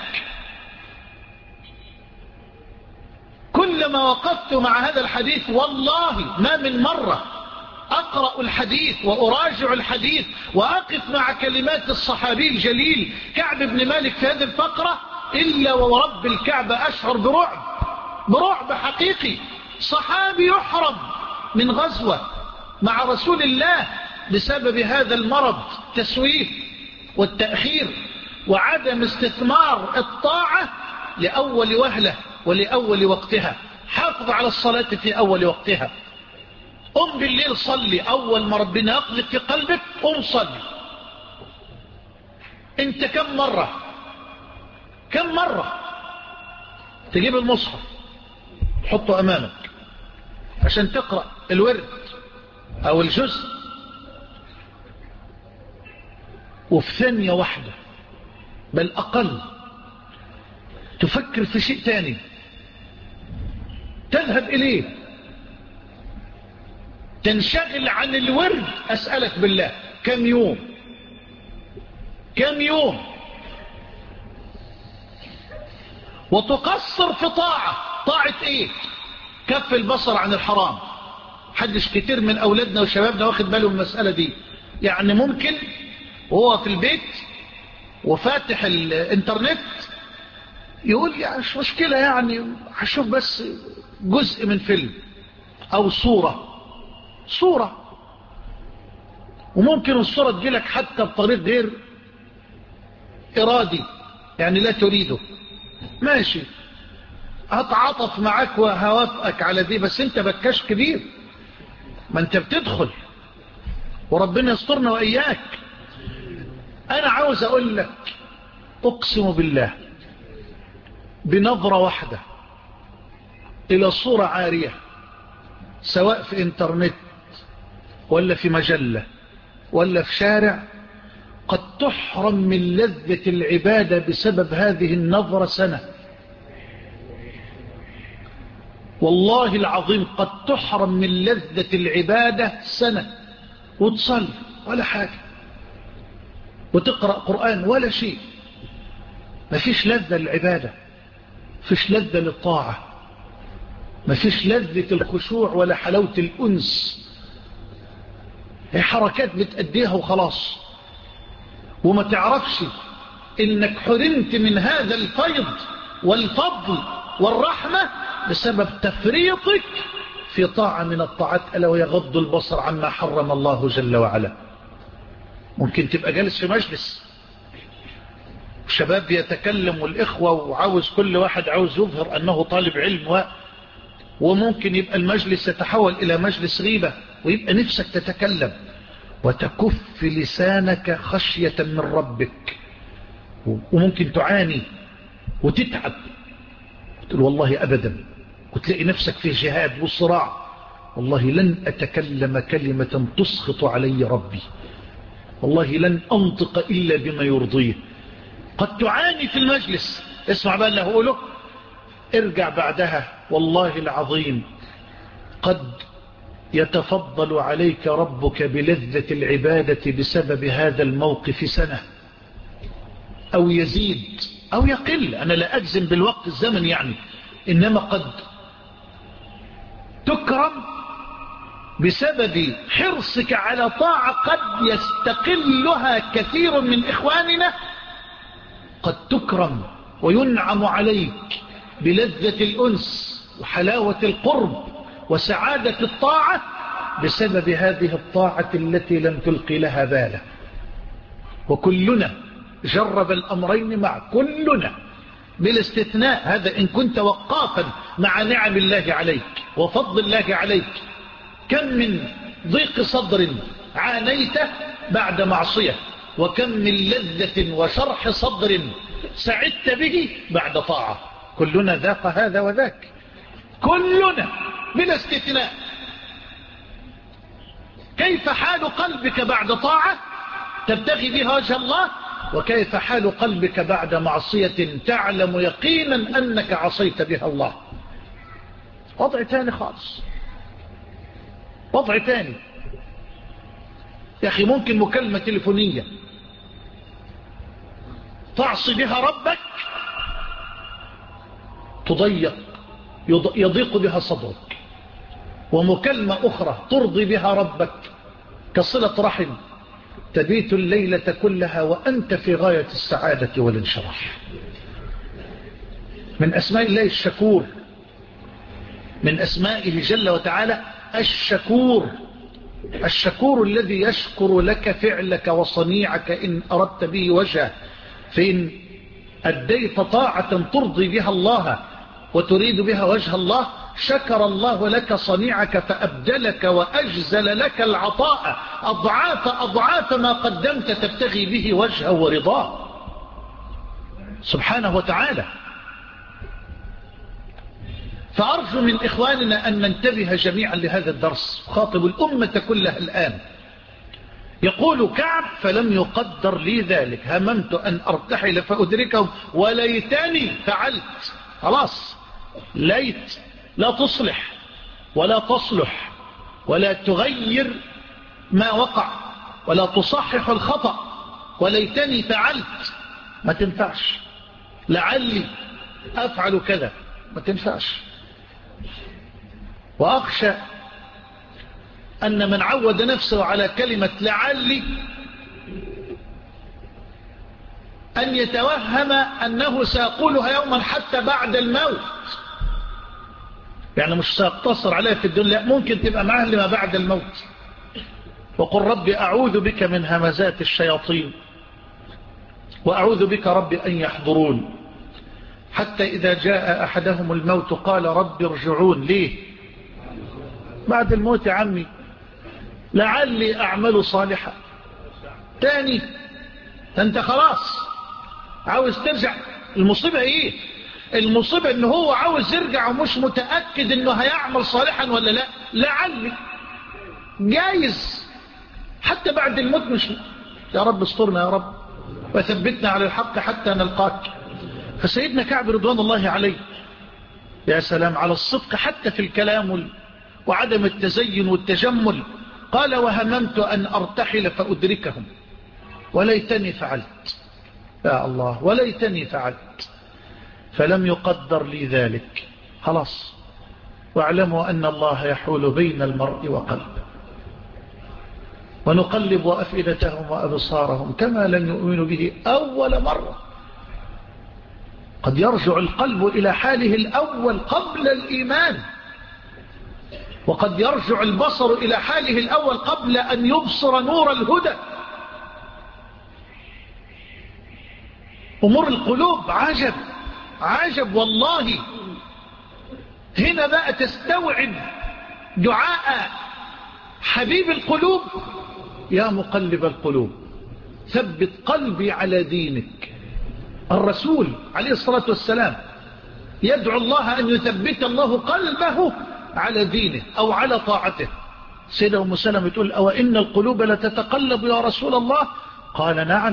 كلما وقفت مع هذا الحديث والله ما من مرة أقرأ الحديث وأراجع الحديث وأقف مع كلمات الصحابي الجليل كعب بن مالك في هذه الفقرة إلا ورب الكعبة أشعر برعب، برعب حقيقي. صحابي يحرم من غزوة مع رسول الله بسبب هذا المرض، التسويف والتأخير وعدم استثمار الطاعة لأول وهلة ولأول وقتها. حافظ على الصلاة في أول وقتها. قم بالليل صلي، أول ما ربنا يقذف في قلبك قم صلي. انت كم مرة كم مرة تجيب المصحف تحطه أمامك عشان تقرأ الورد أو الجزء، وفي ثانية واحدة بل أقل تفكر في شيء تاني تذهب إليه، تنشغل عن الورد. أسألك بالله كم يوم كم يوم وتقصر في طاعة. طاعة ايه؟ كف البصر عن الحرام. حدش كتير من أولادنا وشبابنا واخد باله من المسألة دي. يعني ممكن وهو في البيت وفاتح الانترنت يقول يعني مش مشكلة، يعني هشوف بس جزء من فيلم أو صورة صورة وممكن الصورة تجيلك حتى بطريق غير إرادي، يعني لا تريده. ماشي، هتعاطف معاك وهوافقك على دي، بس انت بكاش كبير، ما انت بتدخل وربنا يسترنا وإياك. أنا عاوز أقول لك أقسم بالله بنظرة واحدة إلى صورة عارية سواء في انترنت ولا في مجلة ولا في شارع قد تحرم من لذة العبادة بسبب هذه النظرة سنة. والله العظيم قد تحرم من لذة العبادة سنة، وتصلي ولا حاجة وتقرأ قرآن ولا شيء. ما فيش لذة للعبادة، فيش لذة للطاعة، ما فيش لذة الخشوع ولا حلاوة الأنس. هي حركات بتأديها وخلاص، وما تعرفش إنك حرمت من هذا الفيض والفضل والرحمة بسبب تفريطك في طاعة من الطاعات، ألا وهي غض البصر عما حرم الله جل وعلا. ممكن تبقى جالس في مجلس الشباب يتكلم والإخوة وعاوز كل واحد عاوز يظهر أنه طالب علم و... وممكن يبقى المجلس يتحول إلى مجلس غيبة ويبقى نفسك تتكلم وتكف لسانك خشية من ربك، وممكن تعاني وتتعب وتقول والله أبدا، وتلاقي نفسك في جهاد وصراع، والله لن أتكلم كلمة تسخط علي ربي، والله لن أنطق إلا بما يرضيه. قد تعاني في المجلس، اسمع بقى اللي هقوله، ارجع بعدها والله العظيم قد يتفضل عليك ربك بلذة العبادة بسبب هذا الموقف سنة أو يزيد أو يقل. أنا لا أجزم بالوقت الزمن يعني، إنما قد تكرم بسبب حرصك على طاعة قد يستقلها كثير من إخواننا. قد تكرم وينعم عليك بلذة الأنس وحلاوة القرب وسعادة الطاعة بسبب هذه الطاعة التي لم تلقي لها بالا. وكلنا جرب الأمرين مع كلنا بالاستثناء، هذا إن كنت وقافا مع نعم الله عليك وفضل الله عليك. كم من ضيق صدر عانيته بعد معصية، وكم من لذة وشرح صدر سعدت به بعد طاعة. كلنا ذاق هذا وذاك، كلنا بلا استثناء. كيف حال قلبك بعد طاعة تبتغي بها وجه الله، وكيف حال قلبك بعد معصية تعلم يقينا أنك عصيت بها الله. وضع تاني خالص، وضع تاني. يا أخي ممكن مكالمة تليفونية تعصي بها ربك تضيق يضيق بها صدرك، ومكالمة أخرى ترضي بها ربك كصلة رحم تبيت الليلة كلها وأنت في غاية السعادة والانشراح. من أسماء الله الشكور، من أسمائه جل وتعالى الشكور، الشكور الذي يشكر لك فعلك وصنيعك إن أردت به وجهه، فإن أديت طاعة ترضي بها الله وتريد بها وجه الله شكر الله لك صنيعك فأبدلك وأجزل لك العطاء أضعاف أضعاف ما قدمت تبتغي به وجهه ورضاه سبحانه وتعالى. فأرجو من إخواننا أن ننتبه جميعا لهذا الدرس، خاطب الأمة كلها الآن. يقول كعب فلم يقدر لي ذلك، هممت أن أرتحل فأدركهم وليتني فعلت. خلاص، ليت لا تصلح ولا تصلح ولا تغير ما وقع ولا تصحح الخطأ، وليتني فعلت ما تنفعش، لعلي أفعل كذا ما تنفعش. وأخشى أن من عود نفسه على كلمة لعلي أن يتوهم أنه سيقولها يوما حتى بعد الموت، يعني مش سيقتصر عليها في الدنيا، ممكن تبقى معاه لما بعد الموت. وقل رب أعوذ بك من همزات الشياطين وأعوذ بك رب أن يحضرون، حتى إذا جاء أحدهم الموت قال رب ارجعون. ليه بعد الموت يا عمي؟ لعلي أعمل صالحا. تاني أنت خلاص عاوز ترجع. المصيبة إيه؟ المصيبة إنه هو عاوز يرجع ومش متأكد إنه هيعمل صالحا ولا لا. لعلي جايز حتى بعد الموت مش. يا رب استرنا يا رب وثبتنا على الحق حتى نلقاك. فسيدنا كعب رضوان الله عليه يا سلام على الصدق حتى في الكلام وعدم التزين والتجمل، قال وهممت أن أرتحل فأدركهم وليتني فعلت. يا الله وليتني فعلت، فلم يقدر لي ذلك. خلاص، واعلموا أن الله يحول بين المرء وقلبه، ونقلب أفئدتهم وأبصارهم كما لن يؤمنوا به أول مرة. قد يرجع القلب إلى حاله الأول قبل الإيمان، وقد يرجع البصر إلى حاله الأول قبل أن يبصر نور الهدى. أمور القلوب عجب عجب والله. هنا بقى تستوعب دعاء حبيب القلوب يا مقلب القلوب ثبت قلبي على دينك. الرسول عليه الصلاة والسلام يدعو الله أن يثبت الله قلبه على دينه أو على طاعته. سيدة أم سلمة تقول أو إن القلوب لتتقلب يا رسول الله؟ قال نعم،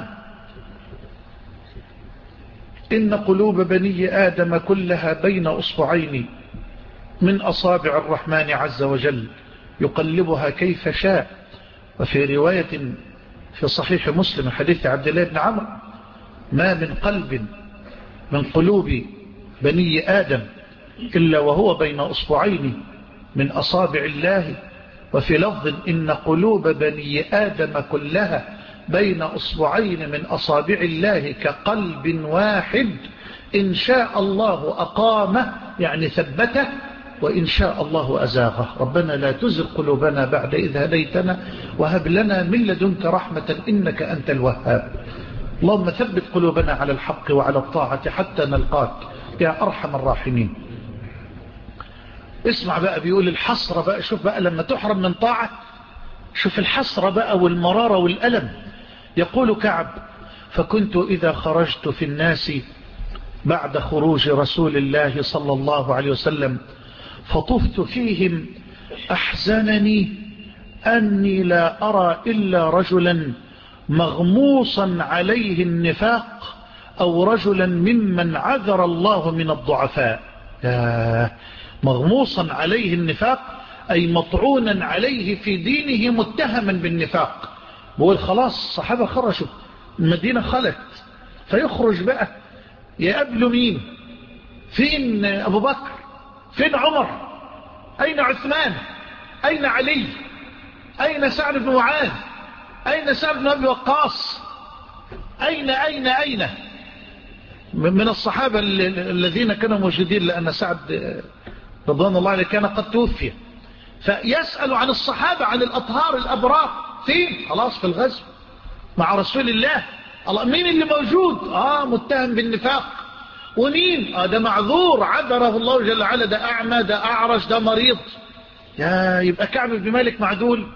إن قلوب بني آدم كلها بين أصبعين من أصابع الرحمن عز وجل يقلبها كيف شاء. وفي رواية في صحيح مسلم حديث عبد الله بن عمرو ما من قلب من قلوب بني آدم إلا وهو بين أصبعين من أصابع الله. وفي لفظ إن قلوب بني آدم كلها بين أصبعين من أصابع الله كقلب واحد إن شاء الله أقامه، يعني ثبته، وإن شاء الله أزاغه. ربنا لا تزغ قلوبنا بعد إذ هديتنا وهب لنا من لدنك رحمة إنك أنت الوهاب. اللهم ثبت قلوبنا على الحق وعلى الطاعة حتى نلقاك يا أرحم الراحمين. اسمع بقى، بيقول الحسرة بقى، شوف بقى لما تحرم من طاعة، شوف الحسرة بقى والمرارة والألم. يقول كعب فكنت إذا خرجت في الناس بعد خروج رسول الله صلى الله عليه وسلم فطفت فيهم أحزنني أني لا أرى إلا رجلا مغموصا عليه النفاق أو رجلا ممن عذر الله من الضعفاء. مغموصا عليه النفاق أي مطعونا عليه في دينه متهما بالنفاق. بقول خلاص الصحابة خرجوا، المدينة خلت، فيخرج بقى يقابلوا مين؟ فين أبو بكر؟ فين عمر؟ أين عثمان؟ أين علي؟ أين سعد بن معاذ؟ أين سعد بن أبي وقاص؟ أين أين أين من الصحابة الذين كانوا موجودين، لأن سعد رضوان الله عليه كان قد توفي. فيسأل عن الصحابة، عن الأطهار الأبرار، فين؟ خلاص في الغزو مع رسول الله. الله مين اللي موجود؟ آه متهم بالنفاق. ومين؟ آه ده معذور عذره الله جل وعلا، ده أعمى، ده أعرج، ده مريض. يا يبقى كعب بن مالك معدول؟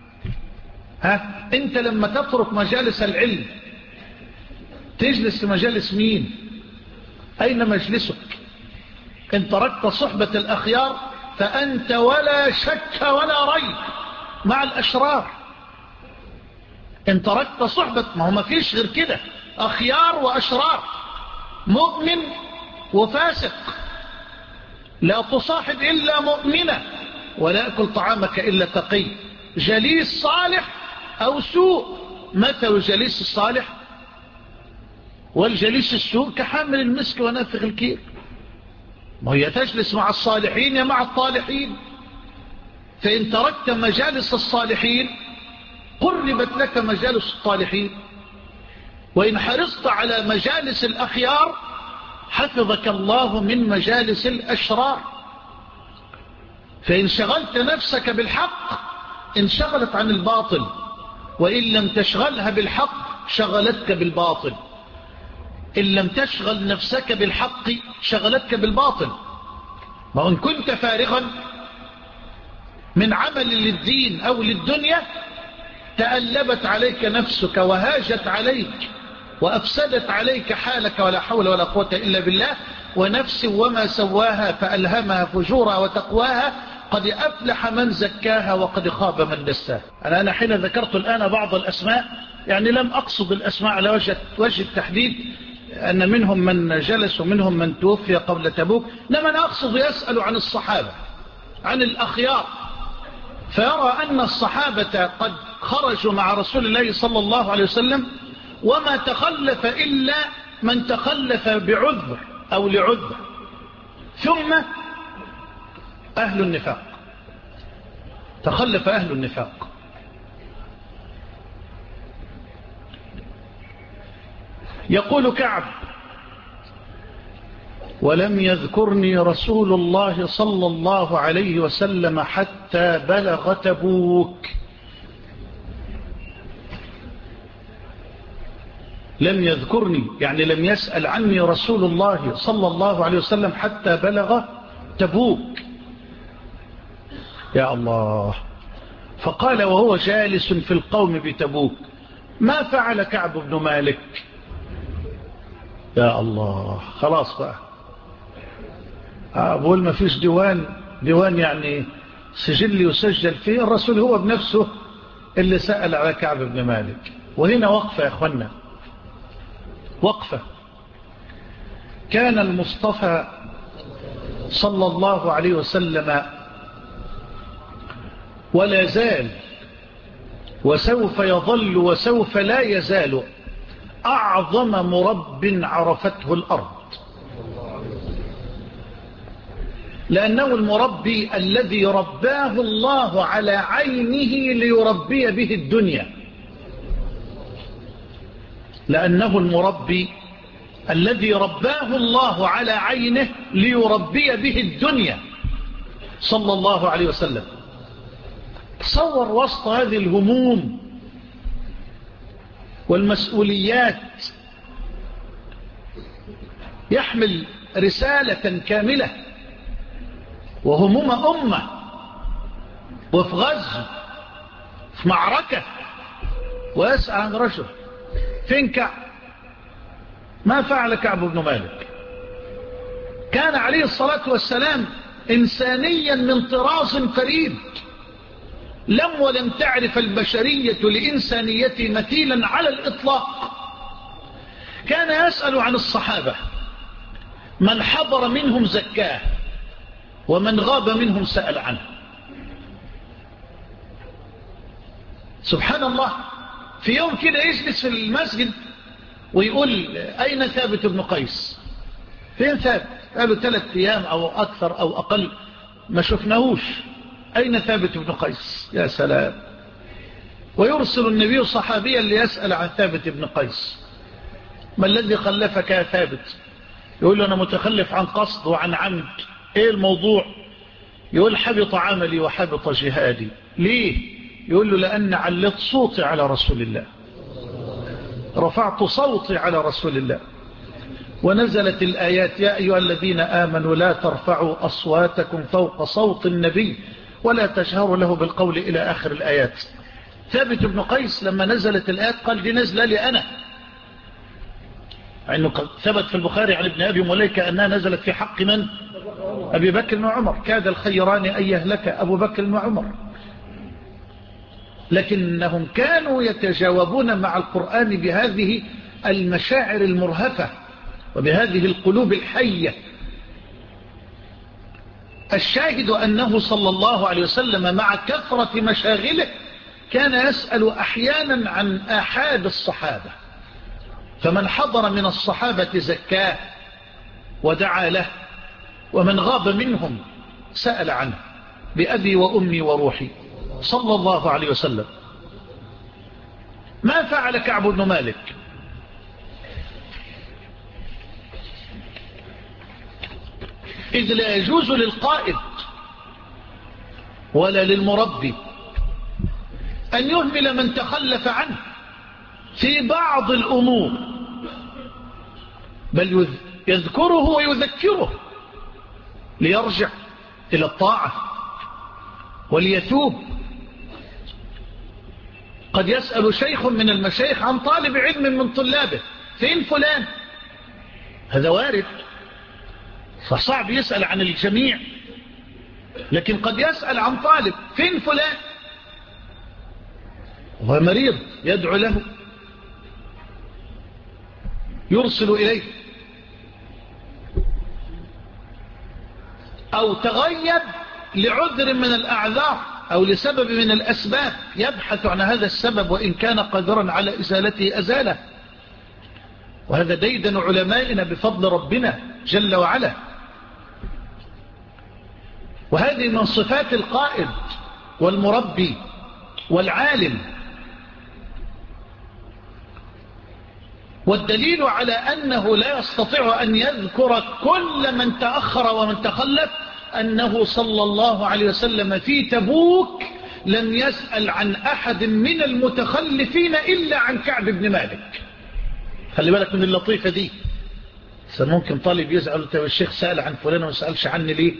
ها انت لما تترك مجالس العلم تجلس في مجالس مين؟ أين مجلسك؟ إن تركت صحبة الأخيار فأنت ولا شك ولا ريب مع الأشرار. إن تركت صحبة، ما هو ما فيش غير كده، أخيار وأشرار، مؤمن وفاسق. لا تصاحب إلا مؤمنة، ولا أكل طعامك إلا تقي. جليس صالح أو سوء. مثل جليس الصالح والجليس السوء كحامل المسك ونافخ الكير. ما هي تجلس مع الصالحين يا مع الطالحين. فإن تركت مجالس الصالحين قربت لك مجالس الطالحين، وإن حرصت على مجالس الأخيار حفظك الله من مجالس الأشرار. فإن شغلت نفسك بالحق انشغلت عن الباطل، وإن لم تشغلها بالحق شغلتك بالباطل. إن لم تشغل نفسك بالحق شغلتك بالباطل. وإن كنت فارغا من عمل للدين أو للدنيا تألبت عليك نفسك وهاجت عليك وأفسدت عليك حالك، ولا حول ولا قوة إلا بالله. ونفس وما سواها فألهمها فجورها وتقواها، قد أفلح من زكاها وقد خاب من دساها. أنا, أنا حين ذكرت الآن بعض الأسماء يعني لم أقصد الأسماء على وجه, وجه التحديد، أن منهم من جلس ومنهم من توفي قبل تبوك، لما أنا أقصد يسأل عن الصحابة، عن الأخيار، فيرى أن الصحابة قد خرجوا مع رسول الله صلى الله عليه وسلم، وما تخلف إلا من تخلف بعذر أو لعذر. ثم أهل النفاق، تخلف أهل النفاق. يقول كعب: ولم يذكرني رسول الله صلى الله عليه وسلم حتى بلغ تبوك. لم يذكرني يعني لم يسأل عني رسول الله صلى الله عليه وسلم حتى بلغ تبوك. يا الله. فقال وهو جالس في القوم بتبوك: ما فعل كعب بن مالك؟ يا الله. خلاص بقى أقول ما فيش ديوان، ديوان يعني سجل يسجل فيه. الرسول هو بنفسه اللي سأل على كعب بن مالك. وهنا وقفة يا أخوانا، وقفة. كان المصطفى صلى الله عليه وسلم ولا زال وسوف يظل وسوف لا يزال أعظم مرب عرفته الأرض، لأنه المربي الذي رباه الله على عينه ليربي به الدنيا. لأنه المربي الذي رباه الله على عينه ليربي به الدنيا صلى الله عليه وسلم. تصور وسط هذه الهموم والمسؤوليات يحمل رسالة كاملة، وهموم أمة، وفي غزو، في معركة، ويسأل عن رجل. فين كعب؟ ما فعل كعب بن مالك؟ كان عليه الصلاة والسلام إنسانيا من طراز فريد، لم ولم تعرف البشرية لإنسانيته مثيلا على الإطلاق. كان يسأل عن الصحابة من حضر منهم زكاه، ومن غاب منهم سأل عنه. سبحان الله. في يوم كده يجلس في المسجد ويقول أين ثابت بن قيس؟ فين ثابت؟ قالوا ثلاث أيام أو أكثر أو أقل ما شفناهوش. أين ثابت بن قيس؟ يا سلام. ويرسل النبي صحابيا ليسأل عن ثابت بن قيس. ما الذي خلفك يا ثابت؟ يقول له أنا متخلف عن قصد وعن عمد. إيه الموضوع؟ يقول حبط عملي وحبط جهادي. ليه؟ يقول له لأن علت صوتي على رسول الله، رفعت صوتي على رسول الله، ونزلت الآيات يا أيها الذين آمنوا لا ترفعوا أصواتكم فوق صوت النبي ولا تجهروا له بالقول إلى آخر الآيات. ثابت بن قيس لما نزلت الآيات قال دي نزلة لي أنا، أنه ثبت في البخاري عن ابن أبي مليكة أنها نزلت في حق من؟ أبي بكر وعمر. كاد الخيران أن يهلك أبو بكر وعمر. لكنهم كانوا يتجاوبون مع القرآن بهذه المشاعر المرهفة وبهذه القلوب الحية. الشاهد أنه صلى الله عليه وسلم مع كثرة مشاغله كان يسأل أحيانا عن آحاد الصحابة، فمن حضر من الصحابة زكاه ودعا له، ومن غاب منهم سأل عنه بأبي وأمي وروحي صلى الله عليه وسلم. ما فعل كعب بن مالك؟ إذ لا يجوز للقائد ولا للمربي أن يهمل من تخلف عنه في بعض الأمور، بل يذكره ويذكره ليرجع إلى الطاعة وليتوب. قد يسأل شيخ من المشايخ عن طالب علم من طلابه فين فلان؟ هذا وارد، فصعب يسأل عن الجميع، لكن قد يسأل عن طالب فين فلان؟ وهو مريض يدعو له، يرسل إليه. أو تغيب لعذر من الأعذار أو لسبب من الأسباب، يبحث عن هذا السبب وإن كان قادرا على إزالته أزاله. وهذا ديدن علمائنا بفضل ربنا جل وعلا. وهذه من صفات القائد والمربي والعالم. والدليل على أنه لا يستطيع أن يذكر كل من تأخر ومن تخلف أنه صلى الله عليه وسلم في تبوك لم يسأل عن أحد من المتخلفين إلا عن كعب بن مالك. خلي بالك من اللطيفة دي. ممكن طالب يزعل الشيخ سأل عن فلان وما سألش عني ليه؟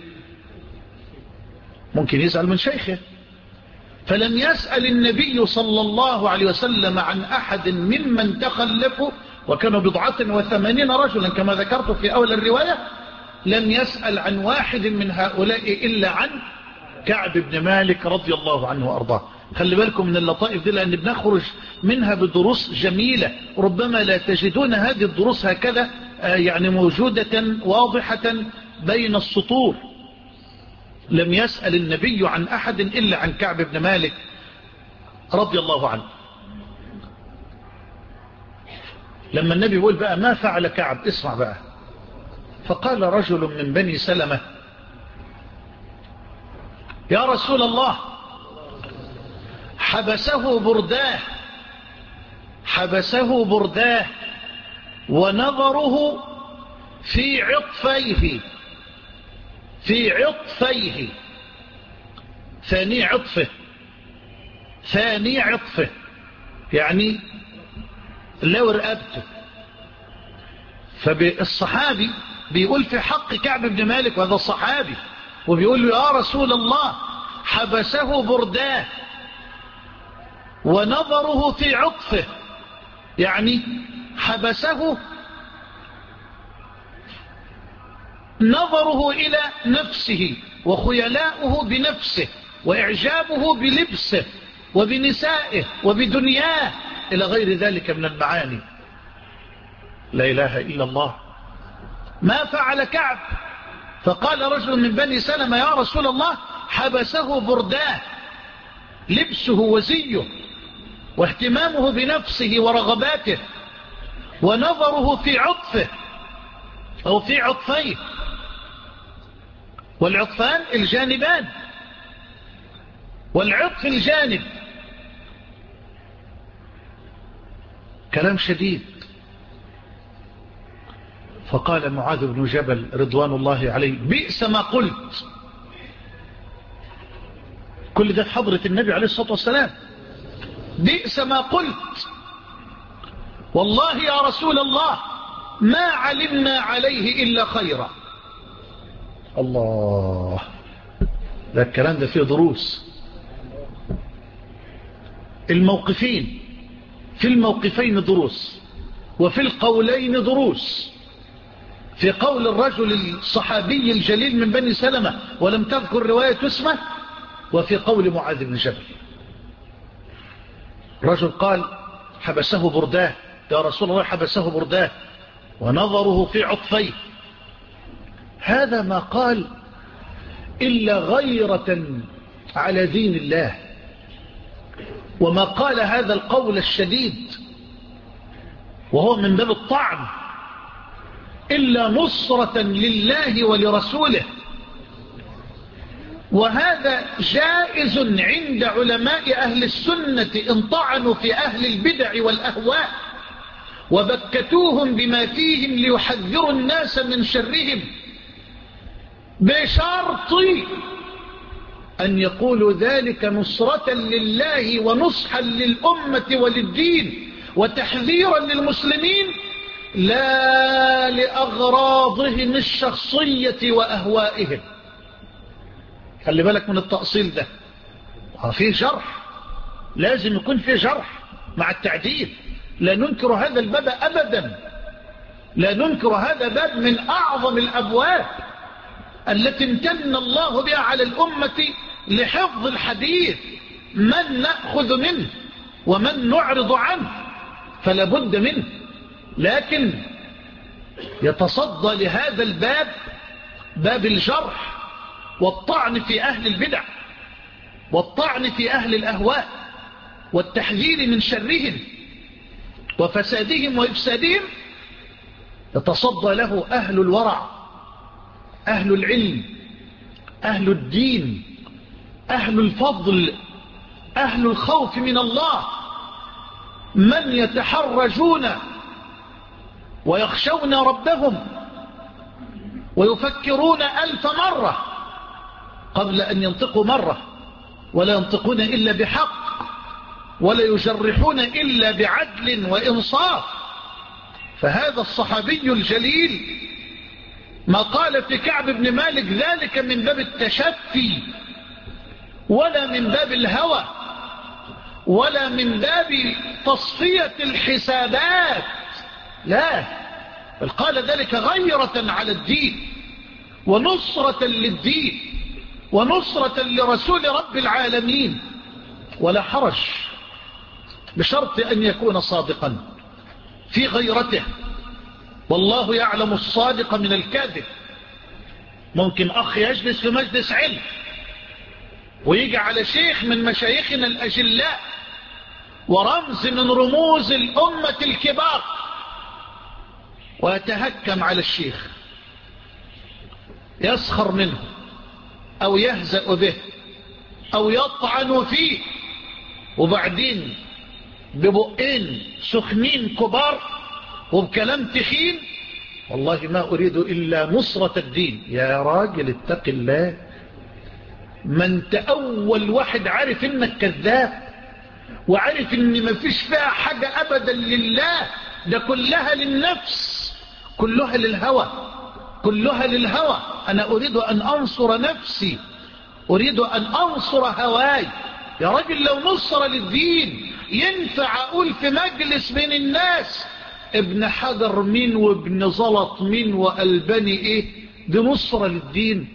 ممكن يزعل من شيخه. فلم يسأل النبي صلى الله عليه وسلم عن أحد ممن تخلفوا، وكانوا بضعة وثمانين رجلا كما ذكرت في أول الرواية. لم يسأل عن واحد من هؤلاء إلا عن كعب بن مالك رضي الله عنه وأرضاه. خلي بالكم من اللطائف دي لأن بنخرج منها بدروس جميلة، ربما لا تجدون هذه الدروس هكذا يعني موجودة واضحة بين السطور. لم يسأل النبي عن أحد إلا عن كعب بن مالك رضي الله عنه. لما النبي يقول بقى ما فعل كعب، اسمع بقى. فقال رجل من بني سلمة يا رسول الله حبسه برداه حبسه برداه ونظره في عطفيه في عطفيه ثاني عطفه ثاني عطفه يعني لو رقبته. فالصحابي بيقول في حق كعب بن مالك وهذا الصحابي، وبيقول له يا رسول الله حبسه برداه ونظره في عطفه، يعني حبسه نظره إلى نفسه وخيلاؤه بنفسه وإعجابه بلبسه وبنسائه وبدنياه إلى غير ذلك من المعاني. لا إله إلا الله. ما فعل كعب؟ فقال رجل من بني سلمة يا رسول الله حبسه برداه، لبسه وزيه واهتمامه بنفسه ورغباته ونظره في عطفه أو في عطفيه، والعطفان الجانبان، والعطف الجانب. كلام شديد. فقال معاذ بن جبل رضوان الله عليه بئس ما قلت. كل ده في حضرة النبي عليه الصلاة والسلام. بئس ما قلت، والله يا رسول الله ما علمنا عليه إلا خيرا. الله، ده الكلام ده فيه دروس. الموقفين، في الموقفين دروس، وفي القولين دروس. في قول الرجل الصحابي الجليل من بني سلمة ولم تذكر رواية اسمه، وفي قول معاذ بن جبل. رجل قال حبسه برداه، يا رسول الله حبسه برداه ونظره في عطفيه. هذا ما قال إلا غيرة على دين الله، وما قال هذا القول الشديد وهو من باب الطعن إلا نصرة لله ولرسوله. وهذا جائز عند علماء أهل السنة إن طعنوا في أهل البدع والأهواء وبكتوهم بما فيهم ليحذروا الناس من شرهم، بشرط أن يقولوا ذلك نصرة لله ونصحا للأمة وللدين وتحذيرا للمسلمين، لا لأغراضهم الشخصية وأهوائهم. خلي بالك من التأصيل ده. فيه جرح، لازم يكون فيه جرح مع التعديل. لا ننكر هذا الباب أبدا، لا ننكر هذا باب من أعظم الأبواب التي امتن الله بها على الأمة لحفظ الحديث، من نأخذ منه ومن نعرض عنه، فلا بد منه. لكن يتصدى لهذا الباب باب الجرح والطعن في أهل البدع والطعن في أهل الأهواء والتحذير من شرهم وفسادهم وإفسادهم. يتصدى له أهل الورع، أهل العلم، أهل الدين، أهل الفضل، أهل الخوف من الله، من يتحرجون ويخشون ربهم ويفكرون ألف مرة قبل أن ينطقوا مرة، ولا ينطقون إلا بحق، ولا يجرحون إلا بعدل وإنصاف. فهذا الصحابي الجليل ما قال في كعب بن مالك ذلك من باب التشفي ولا من باب الهوى ولا من باب تصفية الحسابات، لا، بل قال ذلك غيرة على الدين ونصرة للدين ونصرة لرسول رب العالمين. ولا حرج، بشرط أن يكون صادقا في غيرته، والله يعلم الصادق من الكاذب. ممكن أخ يجلس في مجلس علم ويجي على شيخ من مشايخنا الأجلاء ورمز من رموز الأمة الكبار ويتهكم على الشيخ، يسخر منه أو يهزأ به أو يطعن فيه، وبعدين ببقين سخنين كبار وبكلام تخين، والله ما أريد إلا نصرة الدين. يا راجل اتق الله، ما انت أول واحد عارف إنك كذاب وعارف إن ما فيش فيها حاجة أبدا لله، ده كلها للنفس، كلها للهوى، كلها للهوى. أنا أريد أن أنصر نفسي، أريد أن أنصر هواي. يا راجل لو نصر للدين ينفع أقول في مجلس بين الناس ابن حجر مين وابن زلط مين وألباني ايه، دي نصرة للدين؟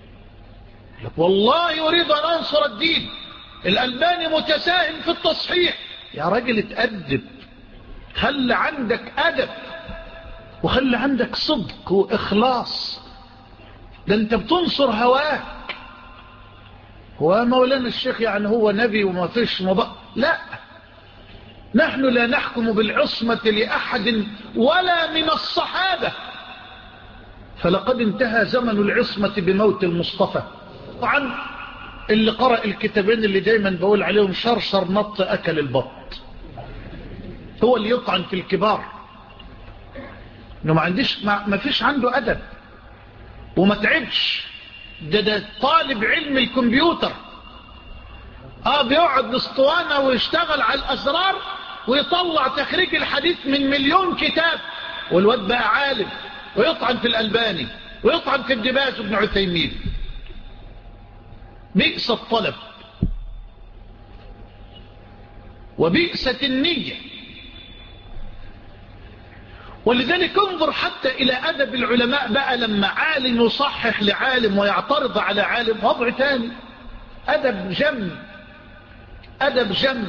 والله أريد أن أنصر الدين، الألباني متساهم في التصحيح. يا راجل اتأدب، خل عندك أدب وخل عندك صدق وإخلاص. ده انت بتنصر هواك. هو مولانا الشيخ يعني هو نبي وما فيش مضى؟ لا، نحن لا نحكم بالعصمة لأحد ولا من الصحابة، فلقد انتهى زمن العصمة بموت المصطفى. طبعا اللي قرأ الكتابين اللي دايما بقول عليهم شرشر نط أكل البط، هو اللي يطعن في الكبار انه ما عنديش ما, ما فيش عنده أدب وما تعبش. ده ده طالب علم الكمبيوتر، اه بيقعد باسطوانة ويشتغل على الأسرار ويطلع تخريج الحديث من مليون كتاب، والواد بقى عالم ويطعن في الألباني ويطعن في ابن باز وابن عثيمين. بئس الطلب وبئست النية. ولذلك انظر حتى إلى أدب العلماء بقى، لما عالم يصحح لعالم ويعترض على عالم، وضع ثاني، أدب جم، أدب جم.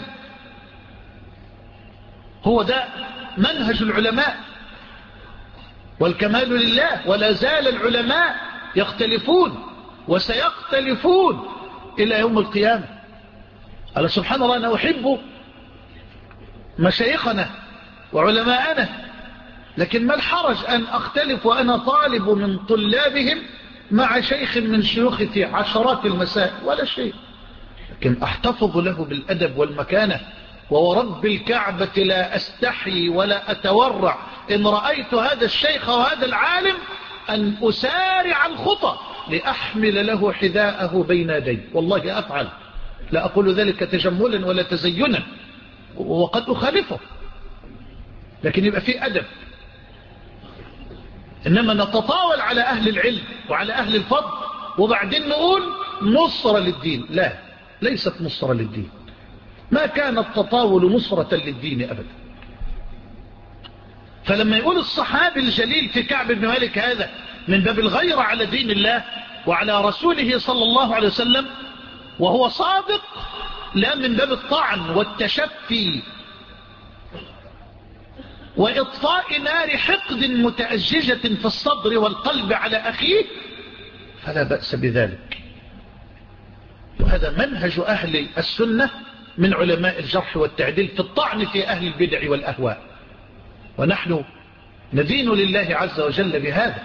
هو ده منهج العلماء، والكمال لله. ولا زال العلماء يختلفون وسيختلفون إلى يوم القيامة. قال سبحان الله، أنا أحب مشايخنا وعلماءنا، لكن ما الحرج أن أختلف وأنا طالب من طلابهم مع شيخ من شيوخي في عشرات المسائل؟ ولا شيء، لكن أحتفظ له بالأدب والمكانة. وورب الكعبة لا أستحي ولا أتورع إن رأيت هذا الشيخ وهذا العالم أن أسارع الخطى لأحمل له حذاءه بين يدي، والله أفعل، لا أقول ذلك تجملا ولا تزينا، وقد أخالفه، لكن يبقى فيه أدب. إنما نتطاول على أهل العلم وعلى أهل الفضل وبعدين نقول نصرة للدين. لا، ليست نصرة للدين، ما كان التطاول نصرة للدين أبدا. فلما يقول الصحابي الجليل في كعب بن مالك هذا من باب الغيرة على دين الله وعلى رسوله صلى الله عليه وسلم وهو صادق، لا من باب الطعن والتشفي وإطفاء نار حقد متأججة في الصدر والقلب على أخيه، فلا بأس بذلك. وهذا منهج أهل السنة من علماء الجرح والتعديل في الطعن في أهل البدع والأهواء، ونحن ندين لله عز وجل بهذا،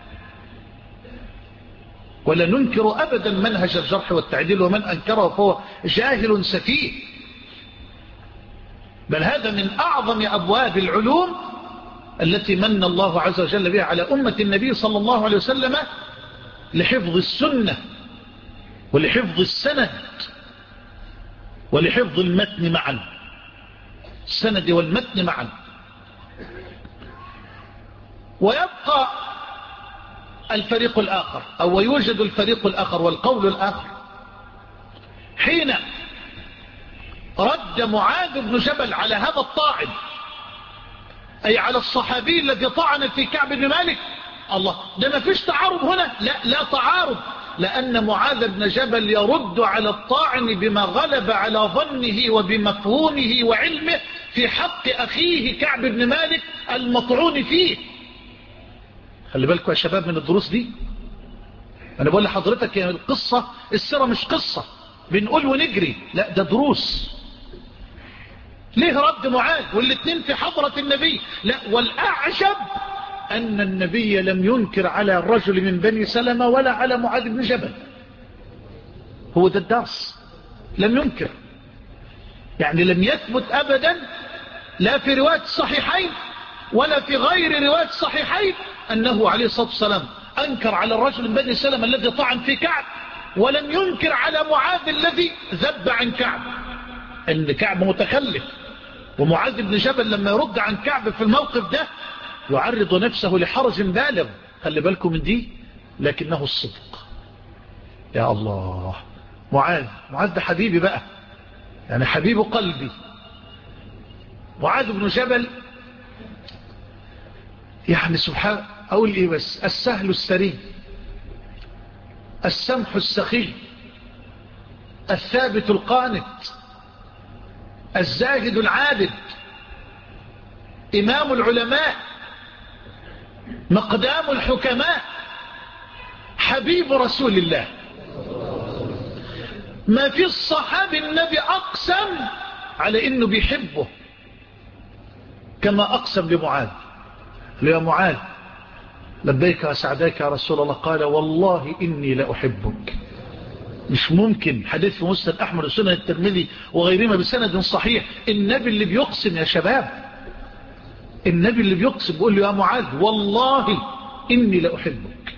ولا ننكر أبدا منهج الجرح والتعديل، ومن أنكره فهو جاهل سفيه. بل هذا من أعظم أبواب العلوم التي من الله عز وجل بها على أمة النبي صلى الله عليه وسلم لحفظ السنة ولحفظ السند ولحفظ المتن معا، السند والمتن معا. ويبقى الفريق الآخر، أو يوجد الفريق الآخر والقول الآخر، حين رد معاذ بن جبل على هذا الطاعن، أي على الصحابي الذي طعن في كعب بن مالك. الله، ده ما فيش تعارض هنا، لا لا تعارض، لأن معاذ بن جبل يرد على الطاعن بما غلب على ظنه وبمفهومه وعلمه في حق أخيه كعب بن مالك المطعون فيه. خلي بالكم يا شباب من الدروس دي، أنا بقول لحضرتك يا القصة، السيرة مش قصة بنقول ونجري، لا ده دروس. ليه رد معاذ والاثنين في حضرة النبي؟ لا، والأعجب أن النبي لم ينكر على الرجل من بني سلمة ولا على معاذ بن جبل. هو ده الدرس، لم ينكر، يعني لم يثبت أبدا لا في رواية الصحيحين ولا في غير رواية الصحيحين أنه عليه الصلاة والسلام أنكر على الرجل من بني سلمة الذي طعن في كعب، ولم ينكر على معاذ الذي ذب عن كعب. أن كعب متخلف، ومعاذ بن جبل لما يرد عن كعب في الموقف ده يعرض نفسه لحرج بالغ. خلي بالكم من دي، لكنه الصدق. يا الله، معاذ معاذ ده حبيبي بقى، يعني حبيب قلبي. معاذ بن جبل يعني سبحان أقول إيه بس، السهل السري، السمح السخي، الثابت القانت، الزاهد العابد، إمام العلماء، مقدام الحكماء، حبيب رسول الله. ما في الصحابي النبي أقسم على إنه بيحبه كما أقسم لمعاذ. يا معاذ لبيك وسعديك يا رسول الله. قال والله إني لأحبك. مش ممكن. حديث في مسند أحمد وسنن الترمذي وغيرهما بسند صحيح. النبي اللي بيقسم يا شباب، النبي اللي بيقسم بيقول له يا معاذ والله إني لأحبك.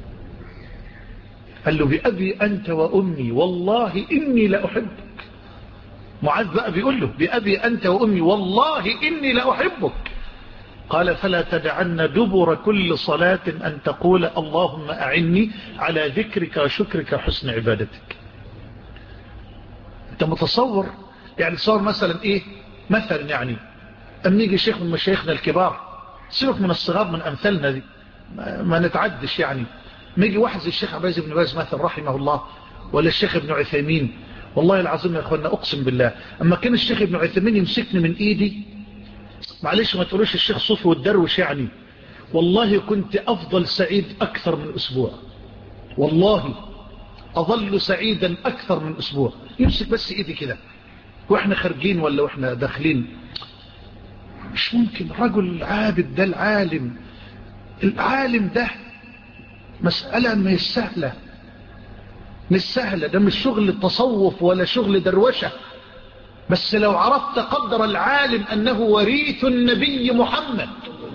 قال له بأبي أنت وأمي والله إني لأحبك. معاذ بقى بيقول له بأبي أنت وأمي والله إني لأحبك. قال فلا تدعن دبر كل صلاة أن تقول اللهم أعني على ذكرك وشكرك وحسن عبادتك. أنت متصور يعني تصور مثلا إيه مثلا يعني أم يجي شيخ من مشايخنا الكبار، سيبك من الصغار من أمثالنا دي ما نتعدش يعني، ما يجي واحد زي الشيخ عبد العزيز بن باز مثلا رحمه الله ولا الشيخ ابن عثيمين. والله العظيم يا أخوانا أقسم بالله أما كان الشيخ ابن عثيمين يمسكني من إيدي، معلش ما تقولوش الشيخ صوفي والدروش يعني، والله كنت أفضل سعيد أكثر من أسبوع، والله أظل سعيدا أكثر من أسبوع. يمسك بس إيدي كده وإحنا خارجين ولا وإحنا داخلين. مش ممكن. رجل عابد ده العالم، العالم ده مسألة مش سهلة، مش سهلة. ده مش شغل التصوف ولا شغل دروشة. بس لو عرفت قدر العالم أنه وريث النبي محمد.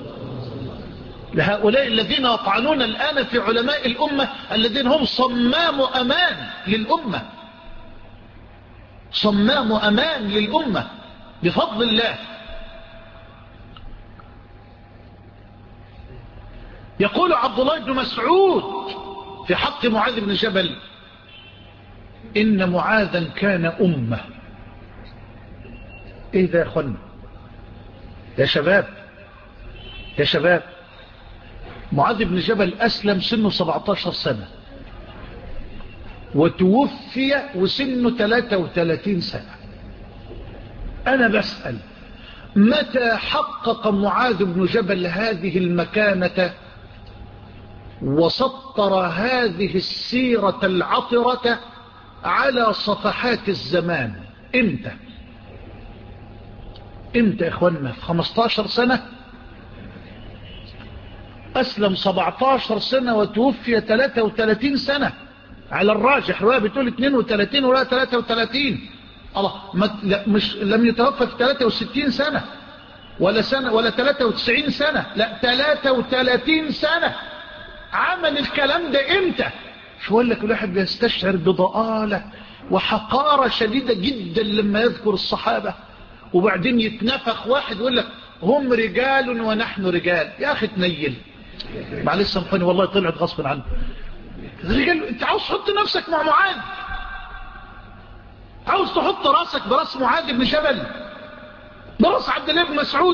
لهؤلاء الذين يطعنون الآن في علماء الأمة الذين هم صمام أمان للأمة، صمام أمان للأمة بفضل الله. يقول عبد الله بن مسعود في حق معاذ بن جبل إن معاذا كان أمة. إيه ده يا أخوانا يا شباب يا شباب؟ معاذ بن جبل أسلم سنه سبعتاشر سنة وتوفي وسنه ثلاثة وثلاثين سنة. أنا بسأل متى حقق معاذ بن جبل هذه المكانة وسطر هذه السيرة العطرة على صفحات الزمان؟ امتى امتى يا اخوانا؟ في خمستاشر سنة أسلم سبعتاشر سنة وتوفي ثلاثة وثلاثين سنة على الراجح. رواية بتقول اثنين وثلاثين ولا ثلاثة وثلاثين. الله لا مش لم يتوفى في ثلاثة وستين سنة ولا سنة ولا ثلاثة وتسعين سنة، لا ثلاثة وثلاثين سنة. عمل الكلام ده امتى؟ شو اقول لك الواحد بيستشعر بضآلة وحقارة شديدة جدا لما يذكر الصحابة، وبعدين يتنفخ واحد يقول لك هم رجال ونحن رجال. يا اخي تنيل معلش سامحوني والله طلعت غصب عنه. رجال انت عاوز تحط نفسك مع معاذ؟ عاوز تحط راسك براس معاذ بن جبل، براس عبد الله بن مسعود،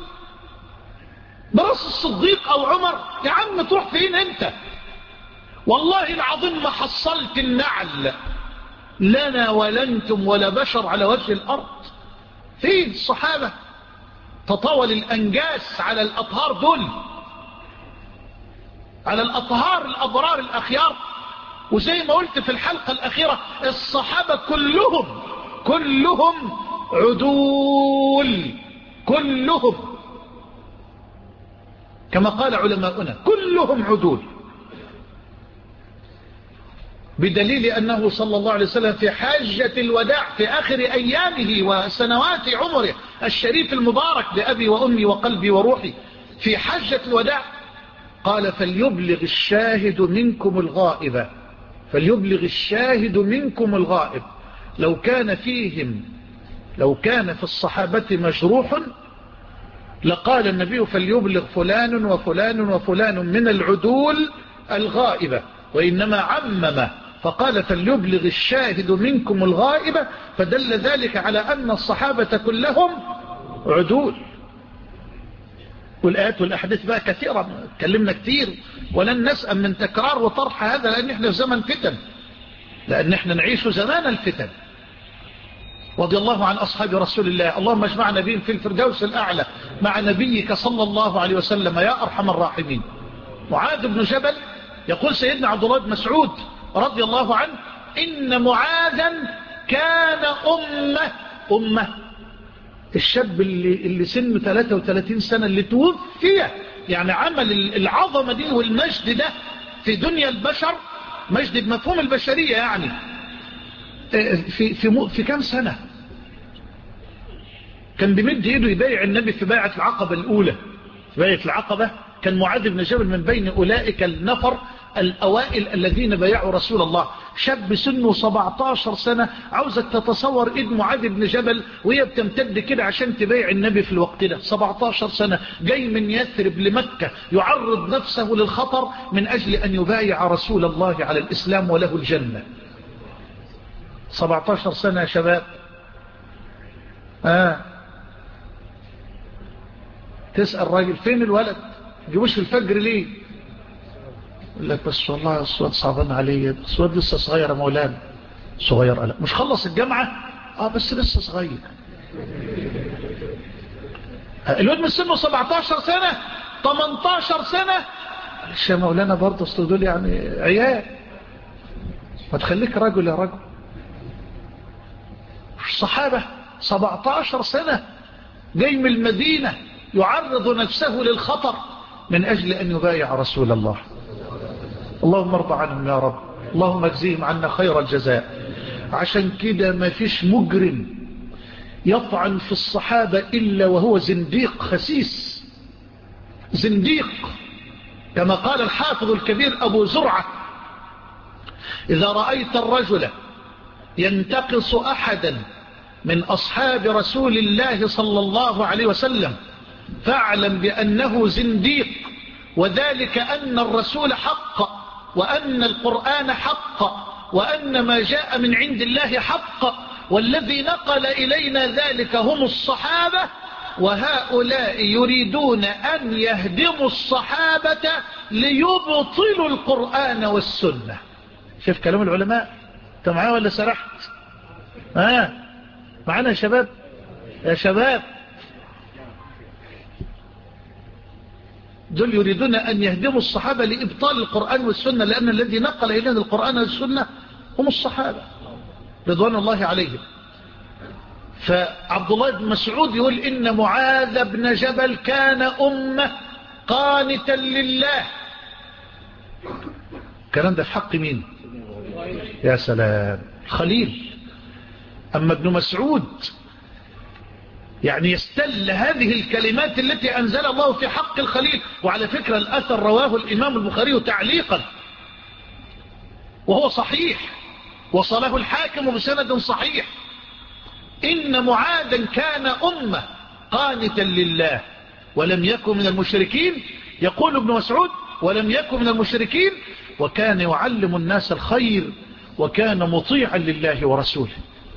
براس الصديق او عمر؟ يا عم تروح فين انت؟ والله العظيم ما حصلت النعل لنا ولا انتم ولا بشر على وجه الارض. فين الصحابة؟ تطاول الانجاس على الاطهار دول، على الاطهار الابرار الاخيار. وزي ما قلت في الحلقة الاخيرة الصحابة كلهم كلهم عدول، كلهم كما قال علماؤنا كلهم عدول، بدليل أنه صلى الله عليه وسلم في حجة الوداع في آخر أيامه وسنوات عمره الشريف المبارك بأبي وأمي وقلبي وروحي، في حجة الوداع قال فليبلغ الشاهد منكم الغائب، فليبلغ الشاهد منكم الغائب. لو كان فيهم لو كان في الصحابة مجروح لقال النبي فليبلغ فلان وفلان وفلان من العدول الغائبة، وإنما عمم فقال فليبلغ الشاهد منكم الغائبة، فدل ذلك على أن الصحابة كلهم عدول. والآيات والأحاديث بقى كثيرة، تكلمنا كثير ولن نسأم من تكرار وطرح هذا، لأن احنا في زمن فتن، لأن احنا نعيش زمان الفتن. رضي الله عن أصحاب رسول الله، اللهم اجمعنا بهم في الفردوس الأعلى مع نبيك صلى الله عليه وسلم يا أرحم الراحمين. معاذ بن جبل يقول سيدنا عبد الله بن مسعود رضي الله عنه إن معاذا كان أمة أمة الشاب اللي, اللي سنه ثلاثة وثلاثين سنة اللي توفي، يعني عمل العظمة دي والمجد ده في دنيا البشر، مجد بمفهوم البشرية يعني، في, في, في كام سنة كان بمد ايده يبايع النبي في بيعة العقبة الأولى. في بيعة العقبة كان معاذ بن جبل من بين أولئك النفر الأوائل الذين بايعوا رسول الله. شاب سنه سبعتاشر سنة، عاوزك تتصور إيد معاذ بن جبل وهي بتمتد كده عشان تبايع النبي في الوقت ده. سبعتاشر سنة جاي من يثرب لمكة يعرض نفسه للخطر من أجل أن يبايع رسول الله على الإسلام وله الجنة. سبعتاشر سنة يا شباب. آه. تسأل راجل فين الولد جيبوش في الفجر ليه؟ يقول لك بس والله الصوت صعبان علي، الصوت لسه صغير يا مولانا. صغير ألا مش خلص الجامعة؟ اه بس لسه صغير. الواد من سنه سبعتاشر سنة تمنتاشر سنة. معلش يا مولانا برضه اصل دول يعني عيال، ما تخليك رجل يا رجل. الصحابة سبعتاشر سنة جاي من المدينة يعرض نفسه للخطر من أجل أن يبايع رسول الله. اللهم ارضى عنهم يا رب، اللهم اجزيهم عنا خير الجزاء. عشان كده ما فيش مجرم يطعن في الصحابة إلا وهو زنديق خسيس، زنديق، كما قال الحافظ الكبير أبو زرعة: إذا رأيت الرجل ينتقص أحدا من أصحاب رسول الله صلى الله عليه وسلم فاعلم بأنه زنديق، وذلك أن الرسول حق، وأن القرآن حق، وأن ما جاء من عند الله حق، والذي نقل إلينا ذلك هم الصحابة، وهؤلاء يريدون أن يهدموا الصحابة ليبطلوا القرآن والسنة. شوف كلام العلماء. انت معايا ولا سرحت؟ ها معانا يا شباب؟ يا شباب دول يريدون أن يهدموا الصحابة لإبطال القرآن والسنة، لأن الذي نقل إلينا القرآن والسنة هم الصحابة رضوان الله عليهم. فعبد الله بن مسعود يقول إن معاذ بن جبل كان أمة قانتا لله. الكلام ده في حق مين؟ يا سلام، خليل. أما ابن مسعود يعني يستل هذه الكلمات التي أنزل الله في حق الخليل. وعلى فكرة الأثر رواه الإمام البخاري تعليقا وهو صحيح، وصله الحاكم بسند صحيح: إن معاذا كان أمة قانتا لله ولم يكن من المشركين. يقول ابن مسعود: ولم يكن من المشركين، وكان يعلم الناس الخير، وكان مطيعا لله ورسوله.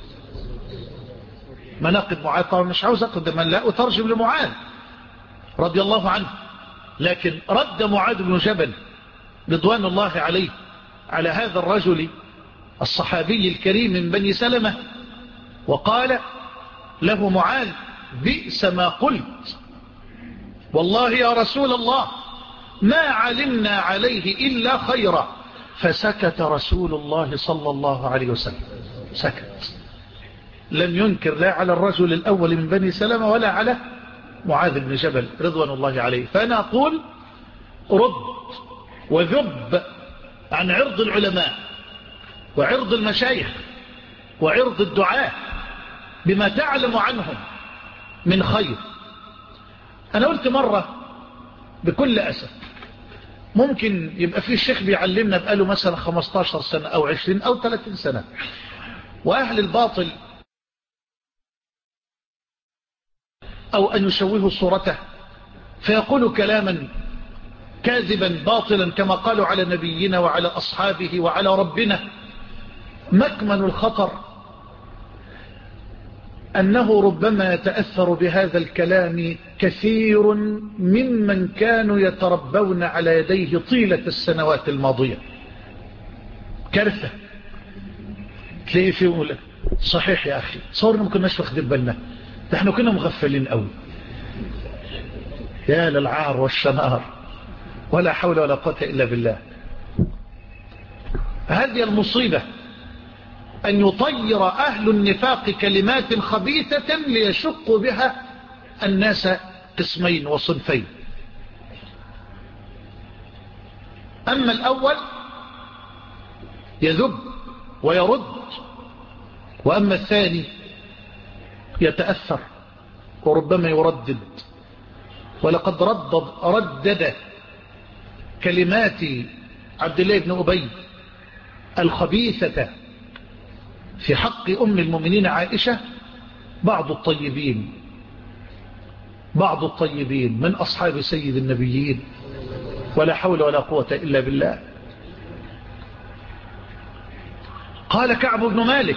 مناقب معاذ طبعا مش عاوز أقدم من لا أترجم لمعاذ رضي الله عنه، لكن رد معاذ بن جبل رضوان الله عليه على هذا الرجل الصحابي الكريم من بني سلمة، وقال له معاذ: بئس ما قلت، والله يا رسول الله ما علمنا عليه إلا خيرا. فسكت رسول الله صلى الله عليه وسلم، سكت، لم ينكر لا على الرجل الأول من بني سلمة ولا على معاذ بن جبل رضوان الله عليه. فأنا أقول: رد وذب عن عرض العلماء وعرض المشايخ وعرض الدعاة بما تعلم عنهم من خير. أنا قلت مرة بكل أسف، ممكن يبقى في شيخ بيعلمنا بقاله مثلا خمستاشر سنة أو عشرين أو ثلاثين سنة، وأهل الباطل أو أن يشوهوا صورته فيقولوا كلاما كاذبا باطلا كما قالوا على نبينا وعلى أصحابه وعلى ربنا. مكمن الخطر أنه ربما يتأثر بهذا الكلام كثير ممن كانوا يتربون على يديه طيلة السنوات الماضية. كارثة. تلاقي فيه يقول صحيح يا أخي، صورنا ما كناش واخدين بالنا، ده احنا كنا مغفلين قوي. يا للعار والشنار، ولا حول ولا قوة إلا بالله. هذه المصيبة أن يطير أهل النفاق كلمات خبيثة ليشقوا بها الناس قسمين وصنفين. أما الأول يذب ويرد، وأما الثاني يتأثر وربما يردد. ولقد ردد, ردد كلمات عبد الله بن أبي الخبيثة في حق أم المؤمنين عائشة بعض الطيبين بعض الطيبين من أصحاب سيد النبيين، ولا حول ولا قوة إلا بالله. قال كعب بن مالك: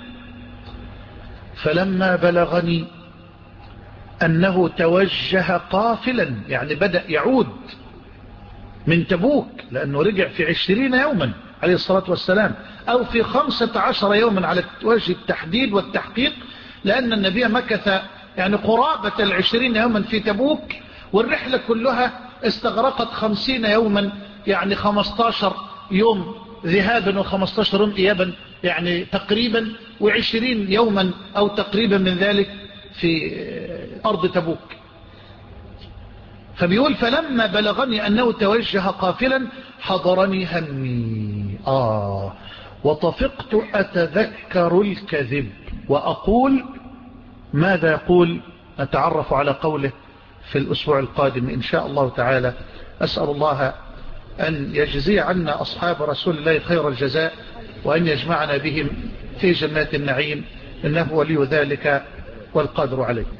فلما بلغني أنه توجه قافلا، يعني بدأ يعود من تبوك، لأنه رجع في عشرين يوما عليه الصلاة والسلام، أو في خمسة عشر يوما على وجه التحديد والتحقيق، لأن النبي مكث يعني قرابة العشرين يوما في تبوك، والرحلة كلها استغرقت خمسين يوما، يعني خمستاشر يوم ذهابا وخمستاشر يوم إيابا، يعني تقريبا وعشرين يوما أو تقريبا من ذلك في أرض تبوك. فبيقول: فلما بلغني أنه توجه قافلا حضرني همي آه وطفقت أتذكر الكذب وأقول. ماذا يقول؟ نتعرف على قوله في الأسبوع القادم إن شاء الله تعالى. أسأل الله أن يجزي عنا أصحاب رسول الله خير الجزاء، وأن يجمعنا بهم في جنات النعيم، إنه ولي ذلك والقادر عليه.